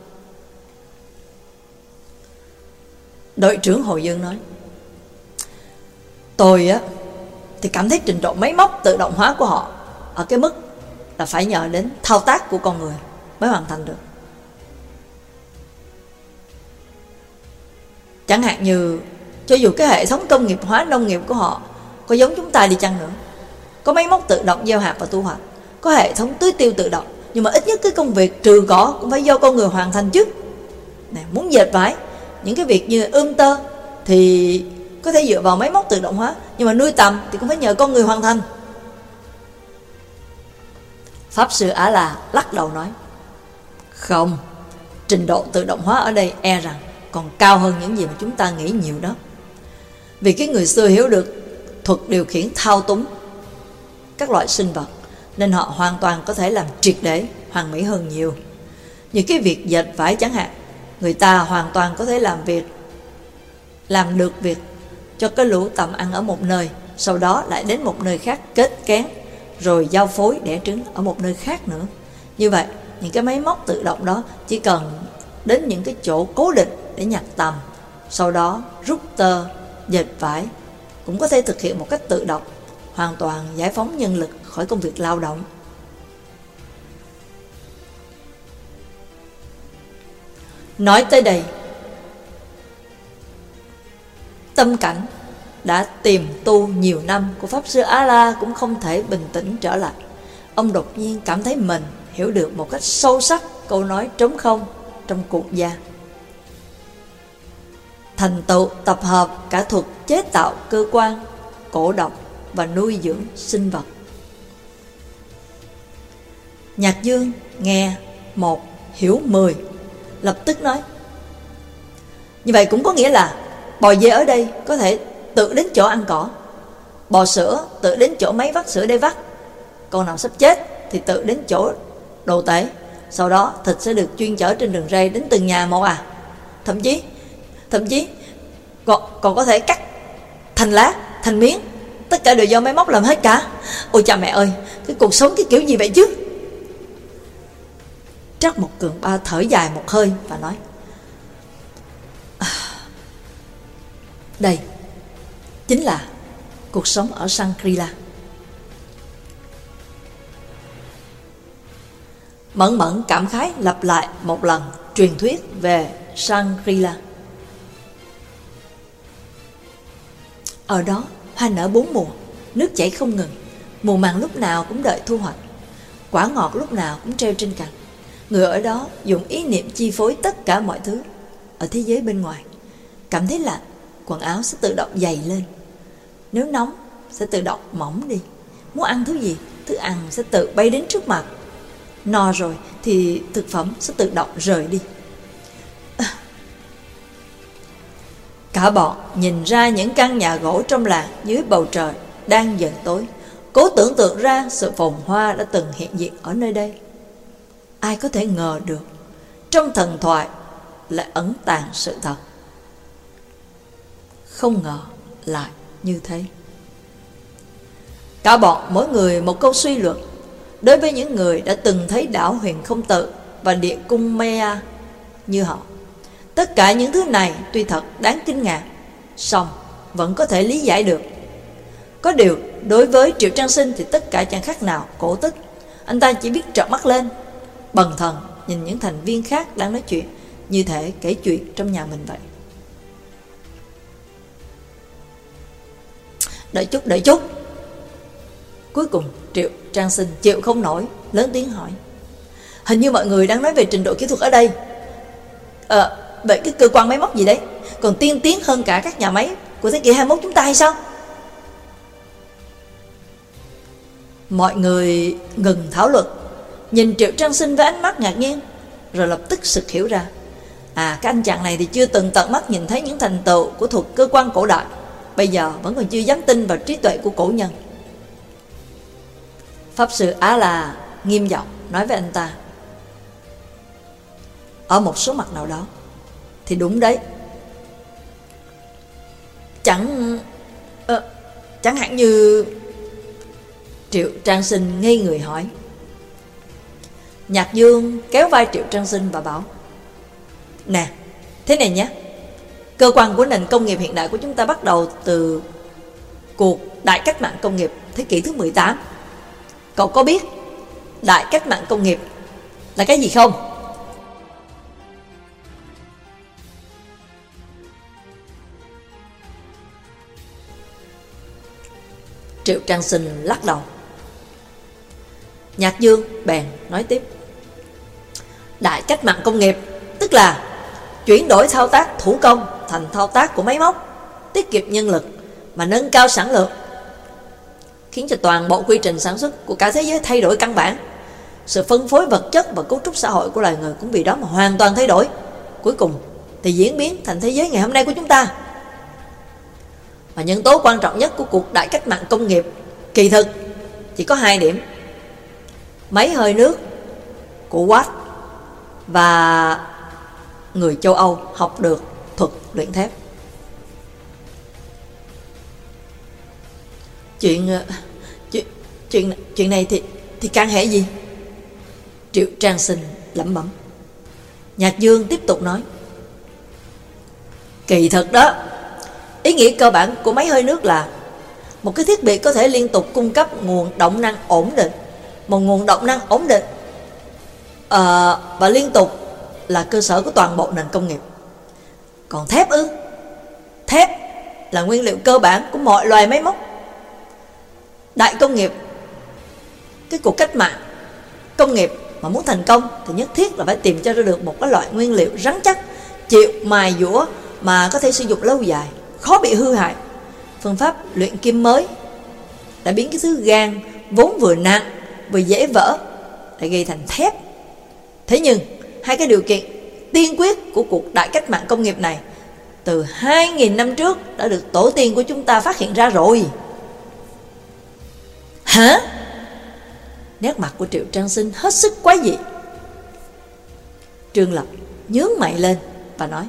Đội trưởng Hồ Dương nói, tôi thì cảm thấy trình độ máy móc tự động hóa của họ ở cái mức là phải nhờ đến thao tác của con người mới hoàn thành được. Chẳng hạn như cho dù cái hệ thống công nghiệp hóa nông nghiệp của họ có giống chúng ta đi chăng nữa, có máy móc tự động gieo hạt và thu hoạch, có hệ thống tưới tiêu tự động, nhưng mà ít nhất cái công việc trừ cỏ cũng phải do con người hoàn thành chứ. Này, muốn dệt vải, những cái việc như tơ thì có thể dựa vào máy móc tự động hóa, nhưng mà nuôi tầm thì cũng phải nhờ con người hoàn thành. Pháp sư Á La lắc đầu nói, không, trình độ tự động hóa ở đây e rằng còn cao hơn những gì mà chúng ta nghĩ nhiều đó. Vì cái người xưa hiểu được thuật điều khiển thao túng các loại sinh vật, nên họ hoàn toàn có thể làm triệt để, hoàn mỹ hơn nhiều. Như cái việc dệt vải chẳng hạn, người ta hoàn toàn có thể làm được việc cho cái lũ tầm ăn ở một nơi, sau đó lại đến một nơi khác kết kén, rồi giao phối đẻ trứng ở một nơi khác nữa. Như vậy, những cái máy móc tự động đó chỉ cần đến những cái chỗ cố định để nhặt tầm, sau đó rút tơ, dệt vải, cũng có thể thực hiện một cách tự động, hoàn toàn giải phóng nhân lực khỏi công việc lao động. Nói tới đây, tâm cảnh đã tìm tu nhiều năm của Pháp Sư Á La cũng không thể bình tĩnh trở lại. Ông đột nhiên cảm thấy mình hiểu được một cách sâu sắc câu nói trống không trong cuộc gia. Thành tựu tập hợp cả thuật chế tạo cơ quan, cổ độc và nuôi dưỡng sinh vật. Nhạc Dương nghe 1 hiểu 10, lập tức nói: như vậy cũng có nghĩa là bò dê ở đây có thể tự đến chỗ ăn cỏ, bò sữa tự đến chỗ máy vắt sữa để vắt, con nào sắp chết thì tự đến chỗ đồ tể. Sau đó thịt sẽ được chuyên chở trên đường ray đến từng nhà một à. Thậm chí còn có thể cắt thành lát, thành miếng. Tất cả đều do máy móc làm hết cả. Ôi cha mẹ ơi, cái cuộc sống cái kiểu gì vậy chứ? Trắc Mộc Cường Ba thở dài một hơi và nói: đây chính là cuộc sống ở Shangri-La. Mẫn Mẫn cảm khái lặp lại một lần truyền thuyết về Shangri-La. Ở đó hoa nở 4 mùa, nước chảy không ngừng, mùa màng lúc nào cũng đợi thu hoạch, quả ngọt lúc nào cũng treo trên cành. Người ở đó dùng ý niệm chi phối tất cả mọi thứ ở thế giới bên ngoài. Cảm thấy lạnh, quần áo sẽ tự động dày lên. Nếu nóng sẽ tự động mỏng đi. Muốn ăn thứ gì, thức ăn sẽ tự bay đến trước mặt. No rồi thì thực phẩm sẽ tự động rời đi. Cả bọn nhìn ra những căn nhà gỗ trong làng dưới bầu trời đang dần tối, cố tưởng tượng ra sự phồn hoa đã từng hiện diện ở nơi đây. Ai có thể ngờ được trong thần thoại lại ẩn tàng sự thật. Không ngờ lại như thế. Cả bọn mỗi người một câu suy luận. Đối với những người đã từng thấy đảo Huyền Không Tự và địa cung Maya như họ, tất cả những thứ này tuy thật đáng kinh ngạc, song vẫn có thể lý giải được. Có điều đối với Triệu Trang Sinh thì tất cả chẳng khác nào cổ tích. Anh ta chỉ biết trợn mắt lên, bần thần nhìn những thành viên khác đang nói chuyện, như thể kể chuyện trong nhà mình vậy. Đợi chút. Cuối cùng Triệu Trang Sinh chịu không nổi, lớn tiếng hỏi: hình như mọi người đang nói về trình độ kỹ thuật ở đây. Vậy cái cơ quan máy móc gì đấy còn tiên tiến hơn cả các nhà máy của thế kỷ 21 chúng ta hay sao? Mọi người ngừng thảo luận, nhìn Triệu Trang Sinh với ánh mắt ngạc nhiên, rồi lập tức sực hiểu ra. Các anh chàng này thì chưa từng tận mắt nhìn thấy những thành tựu của thuật cơ quan cổ đại, bây giờ vẫn còn chưa dám tin vào trí tuệ của cổ nhân. Pháp sư Á La nghiêm giọng nói với anh ta: ở một số mặt nào đó thì đúng đấy. Chẳng hạn như... Triệu Trang Sinh ngây người hỏi. Nhạc Dương kéo vai Triệu Trang Sinh và bảo: nè, thế này nhé, cơ quan của nền công nghiệp hiện đại của chúng ta bắt đầu từ cuộc đại cách mạng công nghiệp thế kỷ thứ 18. Cậu có biết đại cách mạng công nghiệp là cái gì không? Triệu Trang Sinh lắc đầu. Nhạc Dương bèn nói tiếp: đại cách mạng công nghiệp tức là chuyển đổi thao tác thủ công thành thao tác của máy móc, tiết kiệm nhân lực mà nâng cao sản lượng, khiến cho toàn bộ quy trình sản xuất của cả thế giới thay đổi căn bản. Sự phân phối vật chất và cấu trúc xã hội của loài người cũng vì đó mà hoàn toàn thay đổi. Cuối cùng thì diễn biến thành thế giới ngày hôm nay của chúng ta. Và nhân tố quan trọng nhất của cuộc đại cách mạng công nghiệp kỳ thực chỉ có 2 điểm: máy hơi nước của Watt và người châu Âu học được thuật luyện thép. Chuyện này thì can hệ gì? Triệu Trang Sinh lẩm bẩm. Nhạc Dương tiếp tục nói: kỳ thực đó, ý nghĩa cơ bản của máy hơi nước là một cái thiết bị có thể liên tục cung cấp nguồn động năng ổn định. Một nguồn động năng ổn định và liên tục là cơ sở của toàn bộ nền công nghiệp. Còn thép ư? Thép là nguyên liệu cơ bản của mọi loài máy móc. Đại công nghiệp, cái cuộc cách mạng công nghiệp mà muốn thành công thì nhất thiết là phải tìm cho ra được một cái loại nguyên liệu rắn chắc, chịu mài dũa mà có thể sử dụng lâu dài, khó bị hư hại. Phương pháp luyện kim mới đã biến cái thứ gan vốn vừa nặng vừa dễ vỡ để gây thành thép. Thế nhưng hai cái điều kiện tiên quyết của cuộc đại cách mạng công nghiệp này từ 2.000 năm trước đã được tổ tiên của chúng ta phát hiện ra rồi. Hả? Nét mặt của Triệu Trang Sinh hết sức quái dị. Trương Lập nhướng mày lên và nói: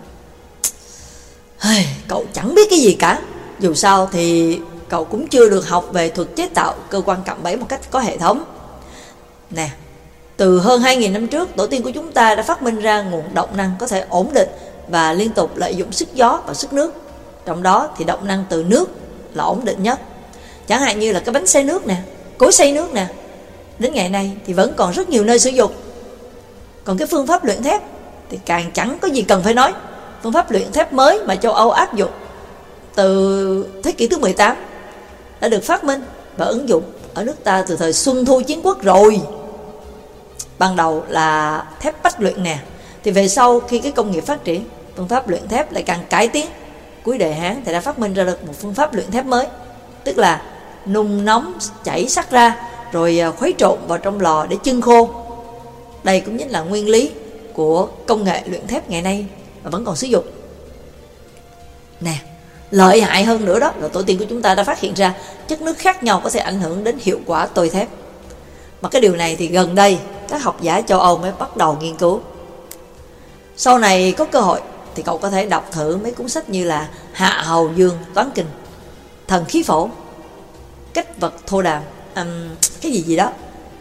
cậu chẳng biết cái gì cả. Dù sao thì cậu cũng chưa được học về thuật chế tạo cơ quan cạm bẫy một cách có hệ thống. Nè, từ hơn 2.000 năm trước, tổ tiên của chúng ta đã phát minh ra nguồn động năng có thể ổn định và liên tục lợi dụng sức gió và sức nước. Trong đó thì động năng từ nước là ổn định nhất. Chẳng hạn như là cái bánh xay nước nè, cối xay nước nè. Đến ngày nay thì vẫn còn rất nhiều nơi sử dụng. Còn cái phương pháp luyện thép thì càng chẳng có gì cần phải nói. Phương pháp luyện thép mới mà châu Âu áp dụng từ thế kỷ thứ 18 đã được phát minh và ứng dụng ở nước ta từ thời Xuân Thu Chiến Quốc rồi. Ban đầu là thép bách luyện nè, thì về sau khi cái công nghiệp phát triển, phương pháp luyện thép lại càng cải tiến. Cuối đời Hán thì đã phát minh ra được một phương pháp luyện thép mới, tức là nung nóng chảy sắt ra rồi khuấy trộn vào trong lò để chưng khô. Đây cũng chính là nguyên lý của công nghệ luyện thép ngày nay và vẫn còn sử dụng. Nè, lợi hại hơn nữa đó là tổ tiên của chúng ta đã phát hiện ra chất nước khác nhau có thể ảnh hưởng đến hiệu quả tôi thép. Mà cái điều này thì gần đây các học giả châu Âu mới bắt đầu nghiên cứu. Sau này có cơ hội thì cậu có thể đọc thử mấy cuốn sách như là Hạ Hầu Dương Toán Kinh, Thần Khí Phổ, Cách Vật Thô Đàm, cái gì đó.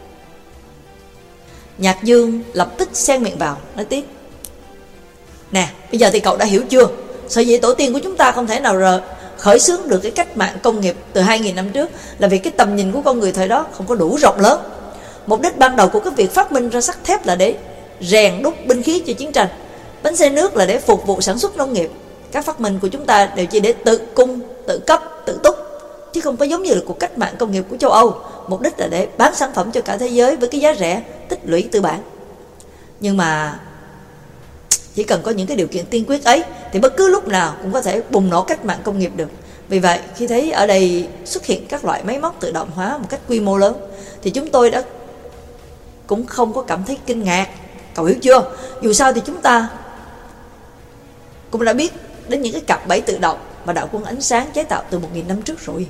Nhạc Dương lập tức xen miệng vào, nói tiếp: Nè, bây giờ thì cậu đã hiểu chưa? Sở dĩ tổ tiên của chúng ta không thể nào khởi xướng được cái cách mạng công nghiệp từ 2.000 năm trước là vì cái tầm nhìn của con người thời đó không có đủ rộng lớn. Mục đích ban đầu của cái việc phát minh ra sắt thép là để rèn đúc binh khí cho chiến tranh. Bánh xe nước là để phục vụ sản xuất nông nghiệp. Các phát minh của chúng ta đều chỉ để tự cung, tự cấp, tự túc, chứ không có giống như là cuộc cách mạng công nghiệp của châu Âu. Mục đích là để bán sản phẩm cho cả thế giới với cái giá rẻ, tích lũy tư bản. Nhưng mà chỉ cần có những cái điều kiện tiên quyết ấy thì bất cứ lúc nào cũng có thể bùng nổ cách mạng công nghiệp được. Vì vậy khi thấy ở đây xuất hiện các loại máy móc tự động hóa một cách quy mô lớn thì chúng tôi cũng không có cảm thấy kinh ngạc. Cậu hiểu chưa? Dù sao thì chúng ta cũng đã biết đến những cái cặp bẫy tự động mà đạo quân ánh sáng chế tạo từ 1.000 năm trước rồi.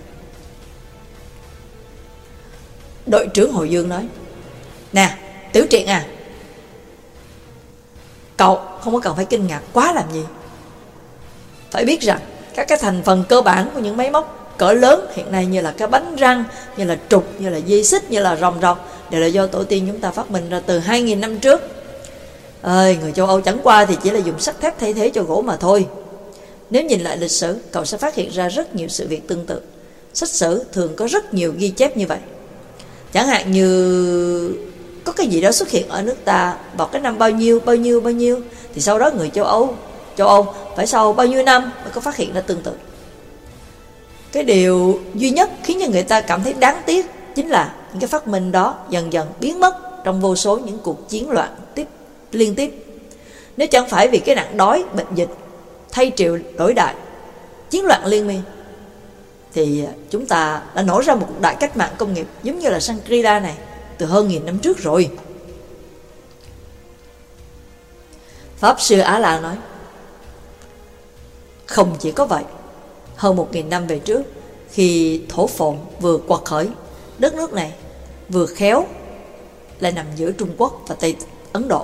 Đội trưởng Hồ Dương nói: Nè, Tiểu Triện à, cậu không có cần phải kinh ngạc quá làm gì. Phải biết rằng các cái thành phần cơ bản của những máy móc cỡ lớn hiện nay, như là cái bánh răng, như là trục, như là dây xích, như là ròng đều là do tổ tiên chúng ta phát minh ra từ 2.000 năm trước. Người châu Âu chẳng qua thì chỉ là dùng sắt thép thay thế cho gỗ mà thôi. Nếu nhìn lại lịch sử, cậu sẽ phát hiện ra rất nhiều sự việc tương tự. Sách sử thường có rất nhiều ghi chép như vậy. Chẳng hạn như có cái gì đó xuất hiện ở nước ta vào cái năm bao nhiêu thì sau đó người châu Âu phải sau bao nhiêu năm mới có phát hiện ra tương tự. Cái điều duy nhất khiến cho người ta cảm thấy đáng tiếc chính là những cái phát minh đó dần dần biến mất trong vô số những cuộc chiến loạn liên tiếp. Nếu chẳng phải vì cái nạn đói, bệnh dịch, thay triều đổi đại, chiến loạn liên miên, thì chúng ta đã nổ ra một cuộc đại cách mạng công nghiệp giống như là Shangri-La này từ hơn 1.000 năm trước rồi. Pháp sư Á La nói: Không chỉ có vậy, hơn 1.000 năm về trước, khi Thổ Phồn vừa quật khởi, đất nước này vừa khéo lại nằm giữa Trung Quốc và Tây Ấn Độ.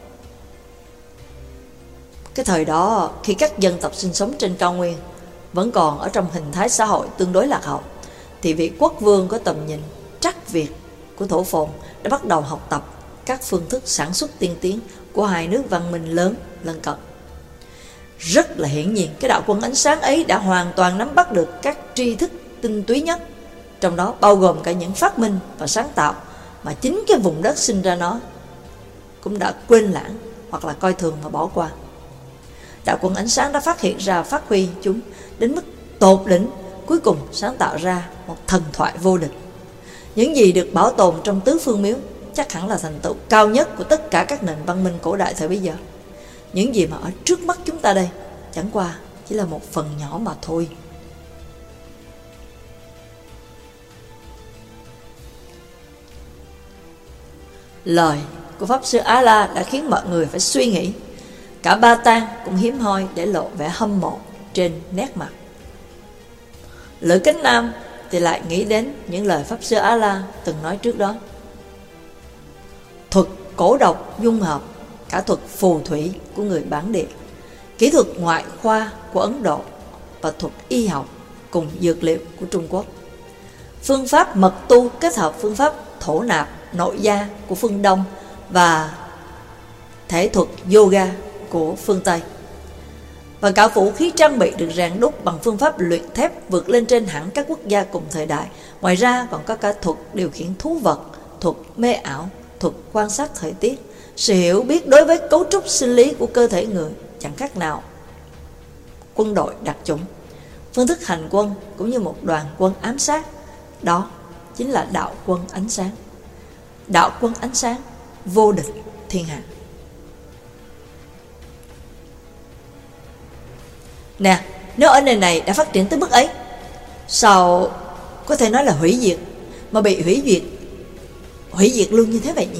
Cái thời đó, khi các dân tộc sinh sống trên cao nguyên vẫn còn ở trong hình thái xã hội tương đối lạc hậu, thì vị quốc vương có tầm nhìn trắc Việt của Thổ Phồn đã bắt đầu học tập các phương thức sản xuất tiên tiến của hai nước văn minh lớn lân cận. Rất là hiển nhiên, cái đạo quân ánh sáng ấy đã hoàn toàn nắm bắt được các tri thức tinh túy nhất, trong đó bao gồm cả những phát minh và sáng tạo mà chính cái vùng đất sinh ra nó cũng đã quên lãng hoặc là coi thường và bỏ qua. Đạo quân ánh sáng đã phát hiện ra, phát huy chúng đến mức tột đỉnh, cuối cùng sáng tạo ra một thần thoại vô địch. Những gì được bảo tồn trong tứ phương miếu chắc hẳn là thành tựu cao nhất của tất cả các nền văn minh cổ đại thời bấy giờ. Những gì mà ở trước mắt chúng ta đây chẳng qua chỉ là một phần nhỏ mà thôi. Lời của Pháp Sư A-la đã khiến mọi người phải suy nghĩ. Cả Ba Tang cũng hiếm hoi để lộ vẻ hâm mộ trên nét mặt. Lữ Cánh Nam thì lại nghĩ đến những lời Pháp Sư A-la từng nói trước đó. Thuật cổ độc dung hợp cả thuật phù thủy của người bản địa, kỹ thuật ngoại khoa của Ấn Độ và thuật y học cùng dược liệu của Trung Quốc, phương pháp mật tu kết hợp phương pháp thổ nạp nội gia của phương Đông và thể thuật yoga của phương Tây, và cả vũ khí trang bị được rèn đúc bằng phương pháp luyện thép vượt lên trên hẳn các quốc gia cùng thời đại. Ngoài ra còn có cả thuật điều khiển thú vật, thuật mê ảo, thuật quan sát thời tiết. Sự hiểu biết đối với cấu trúc sinh lý của cơ thể người chẳng khác nào quân đội đặc chủng. Phương thức hành quân cũng như một đoàn quân ám sát. Đó chính là đạo quân ánh sáng. Đạo quân ánh sáng vô địch thiên hạ. Nè, nếu ở nơi này đã phát triển tới mức ấy, sao có thể nói là hủy diệt mà bị hủy diệt luôn như thế vậy nhỉ?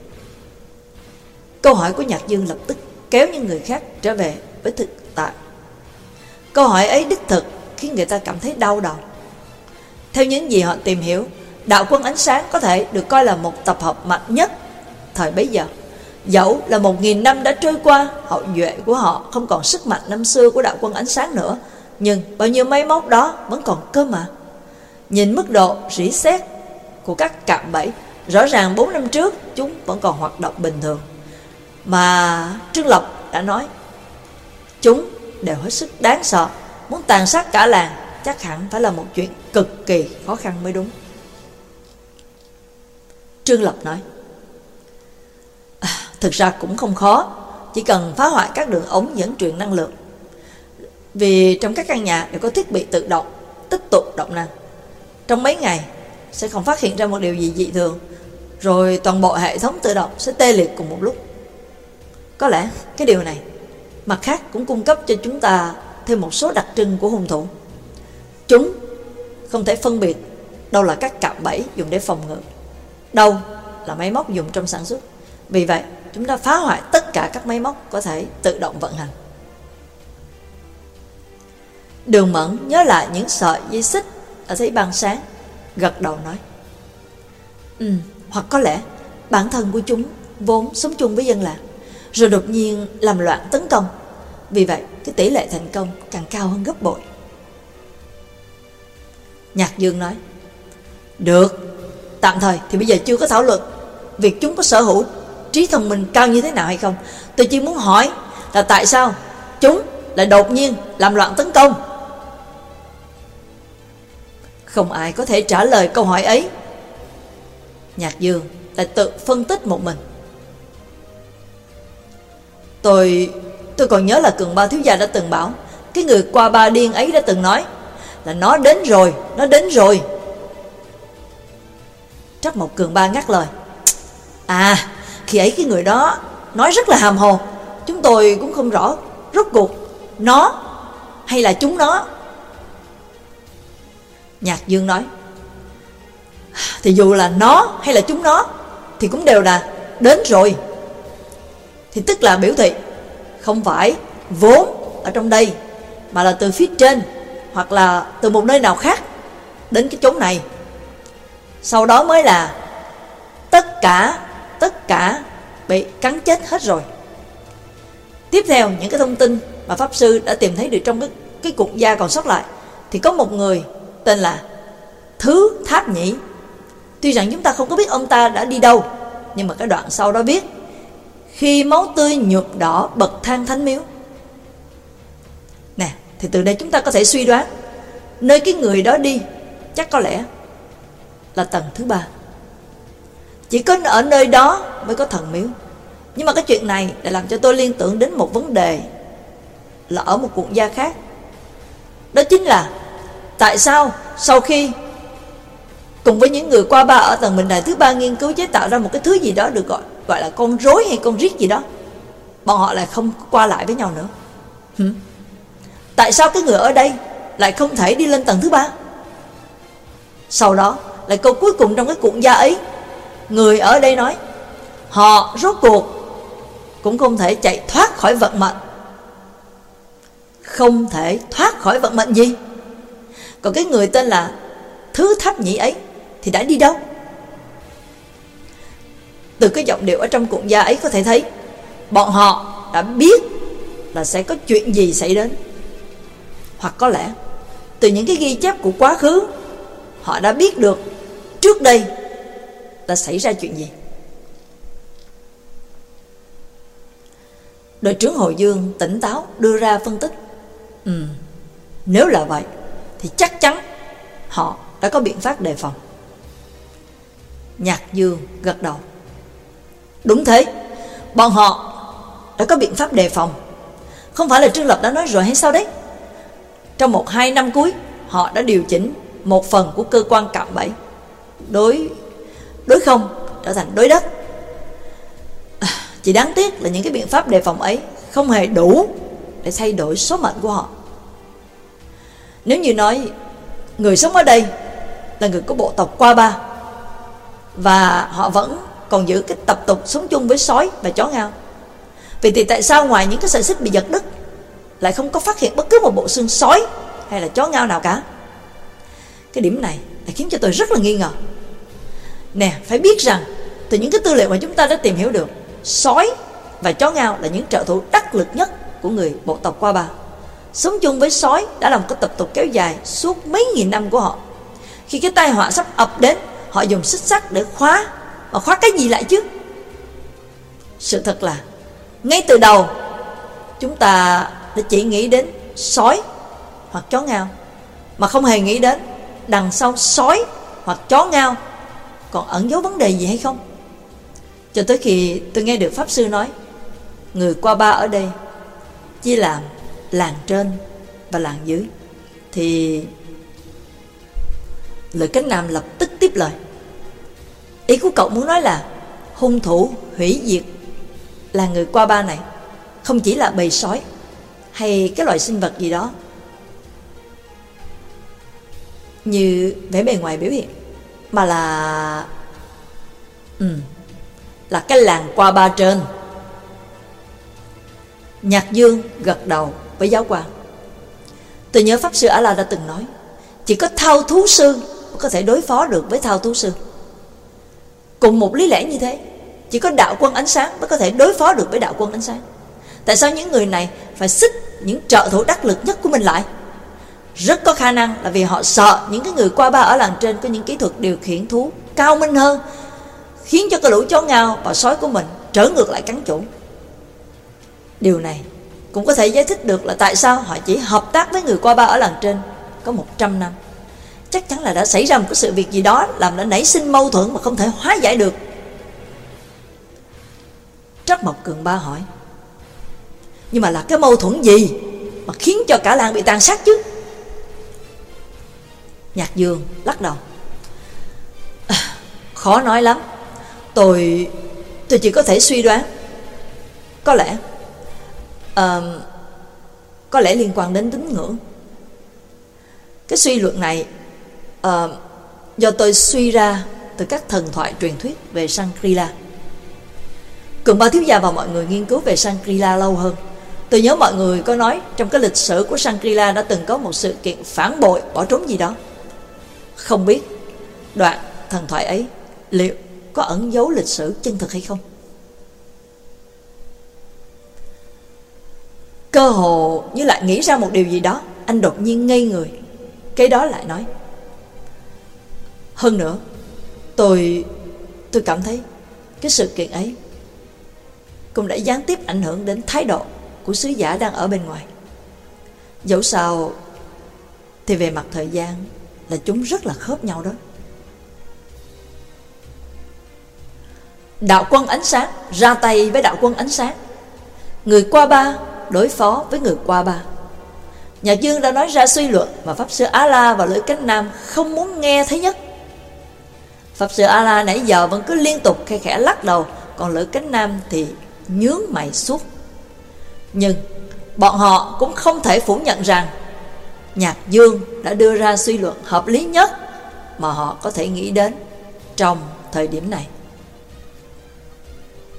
Câu hỏi của Nhạc Dương lập tức kéo những người khác trở về với thực tại. Câu hỏi ấy đích thực khiến người ta cảm thấy đau đầu. Theo những gì họ tìm hiểu, đạo quân ánh sáng có thể được coi là một tập hợp mạnh nhất thời bấy giờ. Dẫu là 1000 năm đã trôi qua, hậu duệ của họ không còn sức mạnh năm xưa của đạo quân ánh sáng nữa, nhưng bao nhiêu máy móc đó vẫn còn cơ mà. Nhìn mức độ rỉ sét của các cạm bẫy, rõ ràng 4 năm trước chúng vẫn còn hoạt động bình thường. Mà Trương Lập đã nói chúng đều hết sức đáng sợ, muốn tàn sát cả làng chắc hẳn phải là một chuyện cực kỳ khó khăn mới đúng. Trương Lập nói, thực ra cũng không khó, chỉ cần phá hoại các đường ống dẫn truyền năng lượng. Vì trong các căn nhà đều có thiết bị tự động tích tụ động năng. Trong mấy ngày sẽ không phát hiện ra một điều gì dị thường, rồi toàn bộ hệ thống tự động sẽ tê liệt cùng một lúc. Có lẽ cái điều này mặt khác cũng cung cấp cho chúng ta thêm một số đặc trưng của hung thủ. Chúng không thể phân biệt đâu là các cạm bẫy dùng để phòng ngự, đâu là máy móc dùng trong sản xuất. Vì vậy chúng ta phá hoại tất cả các máy móc có thể tự động vận hành. Đường Mẫn nhớ lại những sợi dây xích ở thấy ban sáng, gật đầu nói, hoặc có lẽ bản thân của chúng vốn sống chung với dân làng, rồi đột nhiên làm loạn tấn công. Vì vậy cái tỷ lệ thành công càng cao hơn gấp bội. Nhạc Dương nói, được, tạm thời thì bây giờ chưa có thảo luận việc chúng có sở hữu trí thông minh cao như thế nào hay không. Tôi chỉ muốn hỏi là tại sao chúng lại đột nhiên làm loạn tấn công. Không ai có thể trả lời câu hỏi ấy. Nhạc Dương lại tự phân tích một mình. Tôi còn nhớ là Cường Ba thiếu gia đã từng bảo, cái người qua ba điên ấy đã từng nói là nó đến rồi. Trắc Mộc Cường Ba ngắt lời, khi ấy cái người đó nói rất là hàm hồ, chúng tôi cũng không rõ rốt cuộc nó hay là chúng nó. Nhạc Dương nói, thì dù là nó hay là chúng nó thì cũng đều là đến rồi. Thì tức là biểu thị không phải vốn ở trong đây, mà là từ phía trên hoặc là từ một nơi nào khác đến cái chốn này. Sau đó mới là tất cả bị cắn chết hết rồi. Tiếp theo những cái thông tin mà Pháp Sư đã tìm thấy được trong cái cục da còn sót lại, thì có một người tên là Thứ Tháp Nhĩ. Tuy rằng chúng ta không có biết ông ta đã đi đâu, nhưng mà cái đoạn sau đó viết, khi máu tươi nhuộm đỏ bậc thang thánh miếu. Nè, thì từ đây chúng ta có thể suy đoán nơi cái người đó đi chắc có lẽ là tầng thứ 3. Chỉ có ở nơi đó mới có thần miếu. Nhưng mà cái chuyện này lại làm cho tôi liên tưởng đến một vấn đề là ở một cuộn da khác. Đó chính là tại sao sau khi cùng với những người qua ba ở tầng bình đài thứ 3 nghiên cứu chế tạo ra một cái thứ gì đó được gọi là con rối hay con riết gì đó, bọn họ lại không qua lại với nhau nữa. Tại sao cái người ở đây lại không thể đi lên tầng thứ 3? Sau đó lại câu cuối cùng trong cái cuộn da ấy, người ở đây nói, họ rốt cuộc cũng không thể chạy thoát khỏi vận mệnh. Không thể thoát khỏi vận mệnh gì? Còn cái người tên là Thứ Tháp Nhĩ ấy thì đã đi đâu? Từ cái giọng điệu ở trong cuộn da ấy có thể thấy bọn họ đã biết là sẽ có chuyện gì xảy đến. Hoặc có lẽ từ những cái ghi chép của quá khứ, họ đã biết được trước đây đã xảy ra chuyện gì. Đội trưởng Hồ Dương tỉnh táo đưa ra phân tích. Nếu là vậy thì chắc chắn họ đã có biện pháp đề phòng. Nhạc Dương gật đầu. Đúng thế, bọn họ đã có biện pháp đề phòng. Không phải là Trương Lập đã nói rồi hay sao đấy? Trong 1-2 năm cuối, họ đã điều chỉnh một phần của cơ quan cạm bẫy, đối không trở thành đối đất. Chỉ đáng tiếc là những cái biện pháp đề phòng ấy không hề đủ để thay đổi số mệnh của họ. Nếu như nói người sống ở đây là người của bộ tộc Qua Ba, và họ vẫn còn giữ cái tập tục sống chung với sói và chó ngao, vậy thì tại sao ngoài những cái sợi xích bị giật đứt lại không có phát hiện bất cứ một bộ xương sói hay là chó ngao nào cả? Cái điểm này đã khiến cho tôi rất là nghi ngờ. Nè, phải biết rằng từ những cái tư liệu mà chúng ta đã tìm hiểu được, sói và chó ngao là những trợ thủ đắc lực nhất của người bộ tộc Qua Ba. Sống chung với sói đã là một cái tập tục kéo dài suốt mấy nghìn năm của họ. Khi cái tai họa sắp ập đến, họ dùng xích sắt để khóa. Mà khóa cái gì lại chứ? Sự thật là ngay từ đầu chúng ta đã chỉ nghĩ đến sói hoặc chó ngao, mà không hề nghĩ đến đằng sau sói hoặc chó ngao còn ẩn giấu vấn đề gì hay không. Cho tới khi tôi nghe được Pháp Sư nói người Qua Ba ở đây chia làm làng trên và làng dưới, thì Lợi Cánh Nam lập tức tiếp lời. Ý của cậu muốn nói là hung thủ hủy diệt là người Qua Ba này không chỉ là bầy sói hay cái loài sinh vật gì đó như vẻ bề ngoài biểu hiện, mà là cái làng Qua Ba trên. Nhạc Dương gật đầu với giáo quan. Tôi nhớ Pháp Sư A-la đã từng nói chỉ có thao thú sư có thể đối phó được với thao thú sư. Cùng một lý lẽ như thế, chỉ có đạo quân ánh sáng mới có thể đối phó được với đạo quân ánh sáng. Tại sao những người này phải xích những trợ thủ đắc lực nhất của mình lại? Rất có khả năng là vì họ sợ những cái người Qua Ba ở làng trên có những kỹ thuật điều khiển thú cao minh hơn, khiến cho cái lũ chó ngao và sói của mình trở ngược lại cắn chủ. Điều này cũng có thể giải thích được là tại sao họ chỉ hợp tác với người Qua Ba ở làng trên có 100 năm. Chắc chắn là đã xảy ra một cái sự việc gì đó làm đã nảy sinh mâu thuẫn mà không thể hóa giải được. Trắc Mộc Cường Ba hỏi. Nhưng mà là cái mâu thuẫn gì mà khiến cho cả làng bị tàn sát chứ? Nhạc Dương lắc đầu. Khó nói lắm. Tôi chỉ có thể suy đoán. Có lẽ liên quan đến tín ngưỡng. Cái suy luận này do tôi suy ra từ các thần thoại truyền thuyết về Shangri-La. Cường Ba thiếu gia và mọi người nghiên cứu về Shangri-La lâu hơn. Tôi nhớ mọi người có nói trong cái lịch sử của Shangri-La đã từng có một sự kiện phản bội bỏ trốn gì đó. Không biết đoạn thần thoại ấy liệu có ẩn giấu lịch sử chân thực hay không? Cơ hồ như lại nghĩ ra một điều gì đó, anh đột nhiên ngây người. Cái đó lại nói. Hơn nữa, tôi cảm thấy cái sự kiện ấy cũng đã gián tiếp ảnh hưởng đến thái độ của sứ giả đang ở bên ngoài. Dẫu sao thì về mặt thời gian là chúng rất là khớp nhau đó. Đạo quân ánh sáng ra tay với đạo quân ánh sáng, người Qua Ba đối phó với người Qua Ba. Nhạc Dương đã nói ra suy luận mà Pháp Sư A-la và Lưỡi Cánh Nam không muốn nghe thấy nhất. Pháp Sư A-la nãy giờ vẫn cứ liên tục khe khẽ lắc đầu, còn Lưỡi Cánh Nam thì nhướng mày suốt. Nhưng bọn họ cũng không thể phủ nhận rằng Nhạc Dương đã đưa ra suy luận hợp lý nhất mà họ có thể nghĩ đến trong thời điểm này.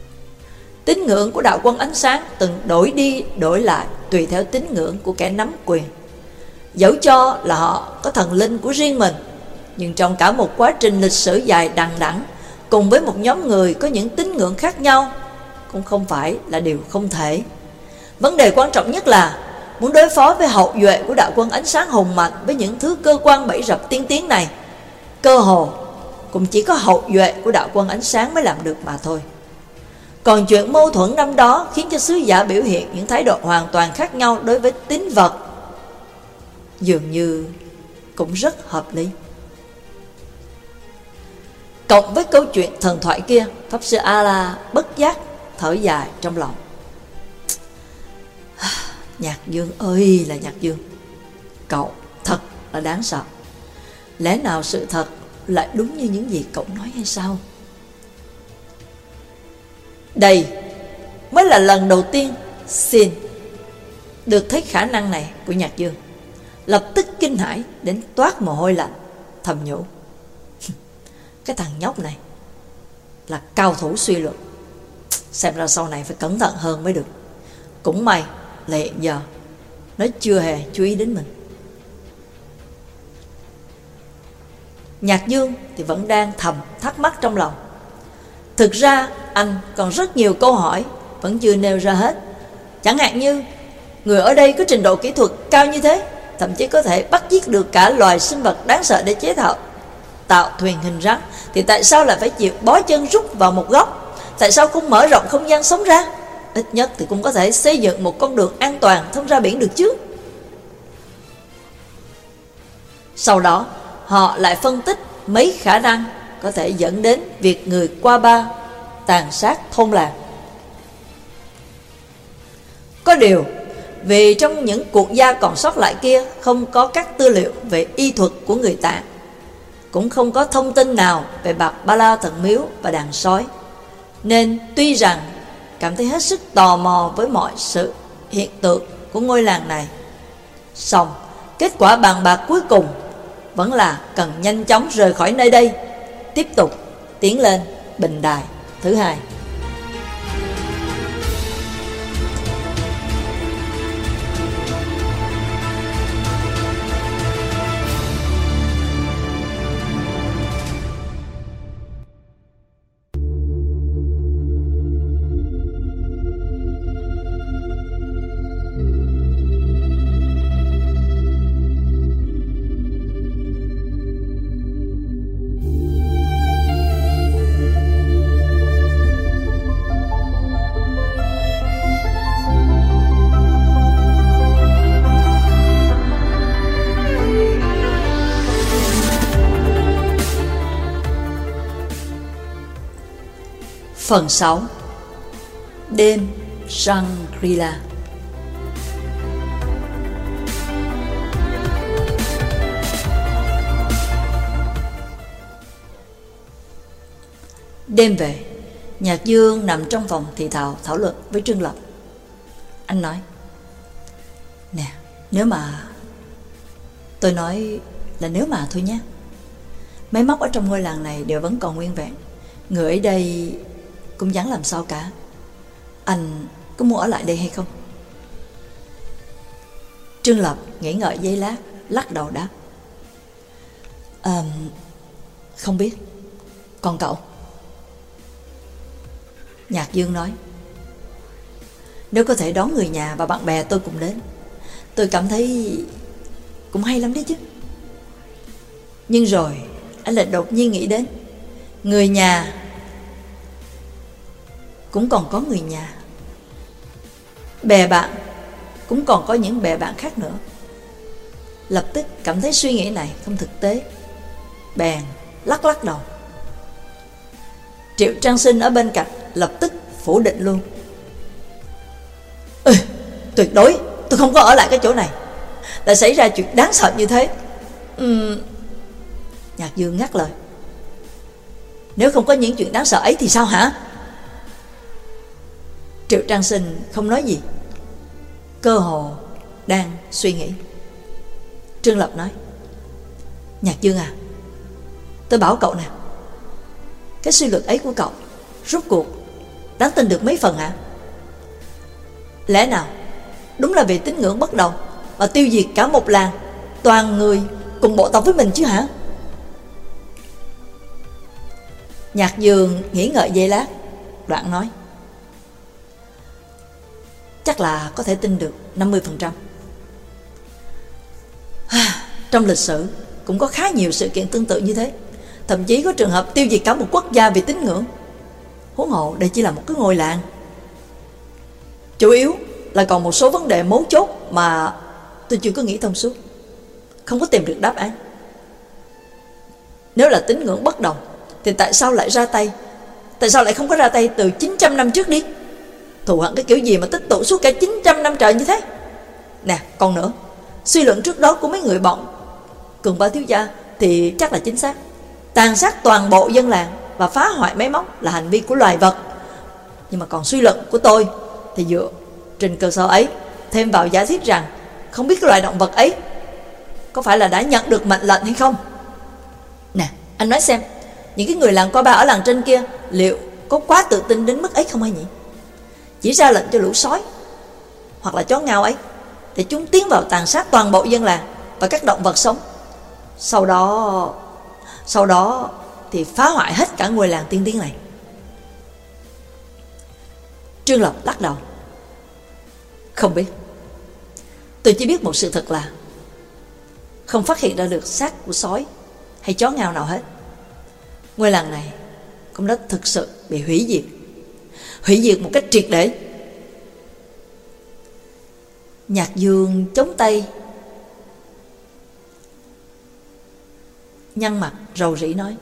Tín ngưỡng của đạo quân ánh sáng từng đổi đi đổi lại tùy theo tín ngưỡng của kẻ nắm quyền. Dẫu cho là họ có thần linh của riêng mình, nhưng trong cả một quá trình lịch sử dài đằng đẵng, cùng với một nhóm người có những tín ngưỡng khác nhau cũng không phải là điều không thể. Vấn đề quan trọng nhất là muốn đối phó với hậu duệ của đạo quân ánh sáng hùng mạnh với những thứ cơ quan bẫy rập tiên tiến này, cơ hồ cũng chỉ có hậu duệ của đạo quân ánh sáng mới làm được mà thôi. Còn chuyện mâu thuẫn năm đó khiến cho sứ giả biểu hiện những thái độ hoàn toàn khác nhau đối với tín vật dường như cũng rất hợp lý. Cộng với câu chuyện thần thoại kia, Pháp Sư A-la bất giác thở dài trong lòng. Nhạc Dương ơi là Nhạc Dương, cậu thật là đáng sợ. Lẽ nào sự thật lại đúng như những gì cậu nói hay sao? Đây mới là lần đầu tiên Xin được thấy khả năng này của Nhạc Dương. Lập tức kinh hãi đến toát mồ hôi lạnh, thầm nhủ: cái thằng nhóc này là cao thủ suy luận, xem ra sau này phải cẩn thận hơn mới được. Cũng may là hiện giờ nó chưa hề chú ý đến mình. Nhạc Dương thì vẫn đang thầm thắc mắc trong lòng. Thực ra anh còn rất nhiều câu hỏi vẫn chưa nêu ra hết. Chẳng hạn như người ở đây có trình độ kỹ thuật cao như thế, thậm chí có thể bắt giết được cả loài sinh vật đáng sợ để chế tạo thuyền hình rắn, thì tại sao lại phải chịu bó chân rút vào một góc? Tại sao không mở rộng không gian sống ra? Ít nhất thì cũng có thể xây dựng một con đường an toàn thông ra biển được chứ. Sau đó họ lại phân tích mấy khả năng có thể dẫn đến việc người Qua Ba tàn sát thôn làng. Có điều vì trong những cuộc gia còn sót lại kia không có các tư liệu về y thuật của người Tạng, cũng không có thông tin nào về Bạc Ba La Thần Miếu và đàn sói, nên tuy rằng cảm thấy hết sức tò mò với mọi sự hiện tượng của ngôi làng này, song kết quả bàn bạc cuối cùng vẫn là cần nhanh chóng rời khỏi nơi đây, tiếp tục tiến lên bình đài thứ hai. Phần 6. Đêm Shangri-La. Đêm về, Nhạc Dương nằm trong phòng thì thào thảo luận với Trương Lập. Anh nói: nè, nếu mà... Tôi nói là nếu mà thôi nhé. Máy móc ở trong ngôi làng này đều vẫn còn nguyên vẹn. Người ở đây cũng chẳng làm sao cả. Anh có muốn ở lại đây hay không? Trương Lập nghĩ ngợi giây lát, lắc đầu đáp: không biết. Còn cậu? Nhạc Dương nói: nếu có thể đón người nhà và bạn bè tôi cùng đến, tôi cảm thấy cũng hay lắm đấy chứ. Nhưng rồi anh lại đột nhiên nghĩ đến người nhà cũng còn có người nhà, bè bạn cũng còn có những bè bạn khác nữa. Lập tức cảm thấy suy nghĩ này không thực tế, bèn lắc lắc đầu. Triệu Trang Sinh ở bên cạnh lập tức phủ định luôn: tuyệt đối tôi không có ở lại cái chỗ này. Đã xảy ra chuyện đáng sợ như thế. Nhạc Dương ngắt lời: nếu không có những chuyện đáng sợ ấy thì sao hả? Triệu Trang Sinh không nói gì, cơ hồ đang suy nghĩ. Trương Lập nói: Nhạc Dương à, tôi bảo cậu nè, cái suy luận ấy của cậu rốt cuộc đáng tin được mấy phần hả? Lẽ nào đúng là vì tín ngưỡng bất đồng và tiêu diệt cả một làng, toàn người cùng bộ tộc với mình chứ hả? Nhạc Dương nghĩ ngợi giây lát, đoạn nói: chắc là có thể tin được 50%. Trong lịch sử cũng có khá nhiều sự kiện tương tự như thế, thậm chí có trường hợp tiêu diệt cả một quốc gia vì tín ngưỡng. Huống hồ đây chỉ là một cái ngôi làng. Chủ yếu là còn một số vấn đề mấu chốt mà tôi chưa có nghĩ thông suốt, không có tìm được đáp án. Nếu là tín ngưỡng bất đồng thì tại sao lại ra tay? Tại sao lại không có ra tay từ 900 năm trước đi? Thù hận cái kiểu gì mà tích tụ suốt cả 900 năm trời như thế? Nè, còn nữa, suy luận trước đó của mấy người bọn Cường Ba thiếu gia thì chắc là chính xác. Tàn sát toàn bộ dân làng và phá hoại máy móc là hành vi của loài vật. Nhưng mà còn suy luận của tôi thì dựa trên cơ sở ấy, thêm vào giả thiết rằng không biết cái loài động vật ấy có phải là đã nhận được mệnh lệnh hay không. Nè, anh nói xem, những cái người làng Qua Ba ở làng trên kia liệu có quá tự tin đến mức ấy không hay nhỉ? Chỉ ra lệnh cho lũ sói hoặc là chó ngao ấy để chúng tiến vào tàn sát toàn bộ dân làng và các động vật sống. Sau đó thì phá hoại hết cả ngôi làng tiên tiến này. Trương Lập lắc đầu: không biết. Tôi chỉ biết một sự thật là không phát hiện ra được xác của sói hay chó ngao nào hết. Ngôi làng này cũng đã thực sự bị hủy diệt một cách triệt để. Nhạc Dương chống tay, nhăn mặt rầu rĩ nói: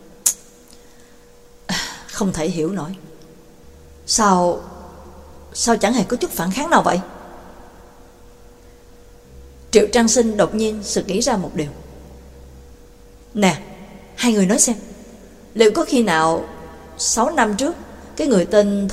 không thể hiểu nổi. Sao chẳng hề có chút phản kháng nào vậy? Triệu Trang Sinh đột nhiên sực nghĩ ra một điều. Nè, hai người nói xem, liệu có khi nào 6 năm trước cái người tên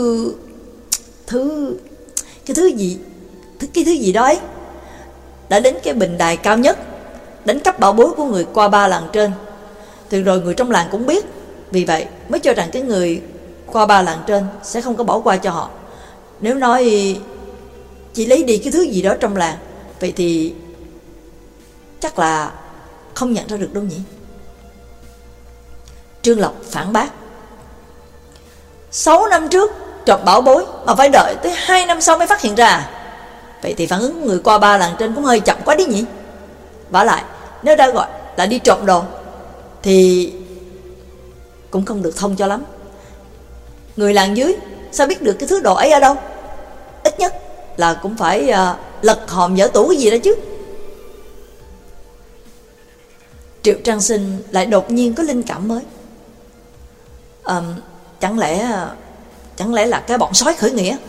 cái thứ gì đó ấy đã đến cái bình đài cao nhất đánh cắp bảo bối của người Qua Ba làng trên, từ rồi người trong làng cũng biết, vì vậy mới cho rằng cái người Qua Ba làng trên sẽ không có bỏ qua cho họ. Nếu nói chỉ lấy đi cái thứ gì đó trong làng, vậy thì chắc là không nhận ra được đâu nhỉ? Trương Lộc phản bác: 6 năm trước trộm bảo bối mà phải đợi tới 2 năm sau mới phát hiện ra. Vậy thì phản ứng người Qua Ba làng trên cũng hơi chậm quá đi nhỉ? Vả lại, nếu đã gọi là đi trộm đồ thì cũng không được thông cho lắm. Người làng dưới sao biết được cái thứ đồ ấy ở đâu? Ít nhất là cũng phải lật hòm dở tủ cái gì đó chứ. Triệu Trang Sinh lại đột nhiên có linh cảm mới. Chẳng lẽ là cái bọn sói khởi nghĩa?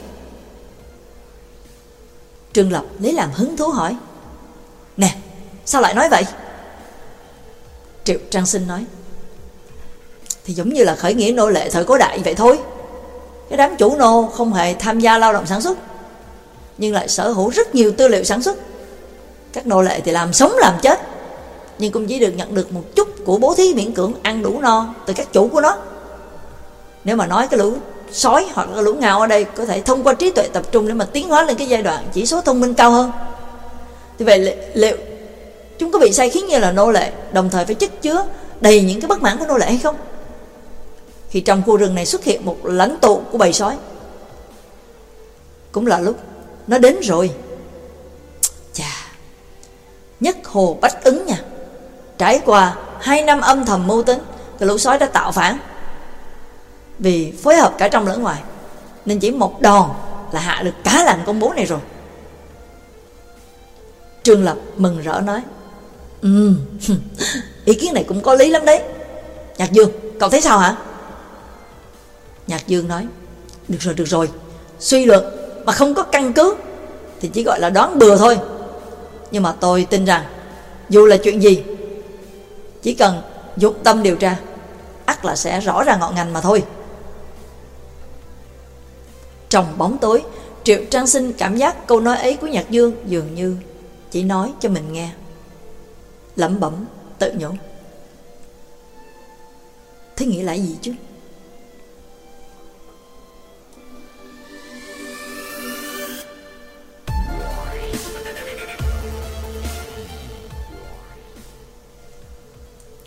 Trương Lập lấy làm hứng thú hỏi: nè, sao lại nói vậy? Triệu Trang Sinh nói: thì giống như là khởi nghĩa nô lệ thời cổ đại vậy thôi. Cái đám chủ nô không hề tham gia lao động sản xuất, nhưng lại sở hữu rất nhiều tư liệu sản xuất. Các nô lệ thì làm sống làm chết, nhưng cũng chỉ được nhận được một chút của bố thí miễn cưỡng ăn đủ no từ các chủ của nó. Nếu mà nói cái lũ sói hoặc là lũ ngao ở đây có thể thông qua trí tuệ tập trung để mà tiến hóa lên cái giai đoạn chỉ số thông minh cao hơn, thì vậy liệu chúng có bị sai khiến như là nô lệ, đồng thời phải chất chứa đầy những cái bất mãn của nô lệ hay không? Khi trong khu rừng này xuất hiện một lãnh tụ của bầy sói, cũng là lúc nó đến rồi. Chà, nhất hồ bách ứng nha. Trải qua 2 năm âm thầm mưu tính, cái lũ sói đã tạo phản. Vì phối hợp cả trong lẫn ngoài, nên chỉ một đòn là hạ được cả làng công bố này rồi. Trương Lập mừng rỡ nói: ý kiến này cũng có lý lắm đấy. Nhạc Dương, cậu thấy sao hả? Nhạc Dương nói: được rồi, suy luận mà không có căn cứ thì chỉ gọi là đoán bừa thôi. Nhưng mà tôi tin rằng dù là chuyện gì, chỉ cần dụng tâm điều tra, ắt là sẽ rõ ra ngọn ngành mà thôi. Trong bóng tối, Triệu Trang Sinh cảm giác câu nói ấy của Nhạc Dương dường như chỉ nói cho mình nghe, lẩm bẩm tự nhủ: thế nghĩa là gì chứ?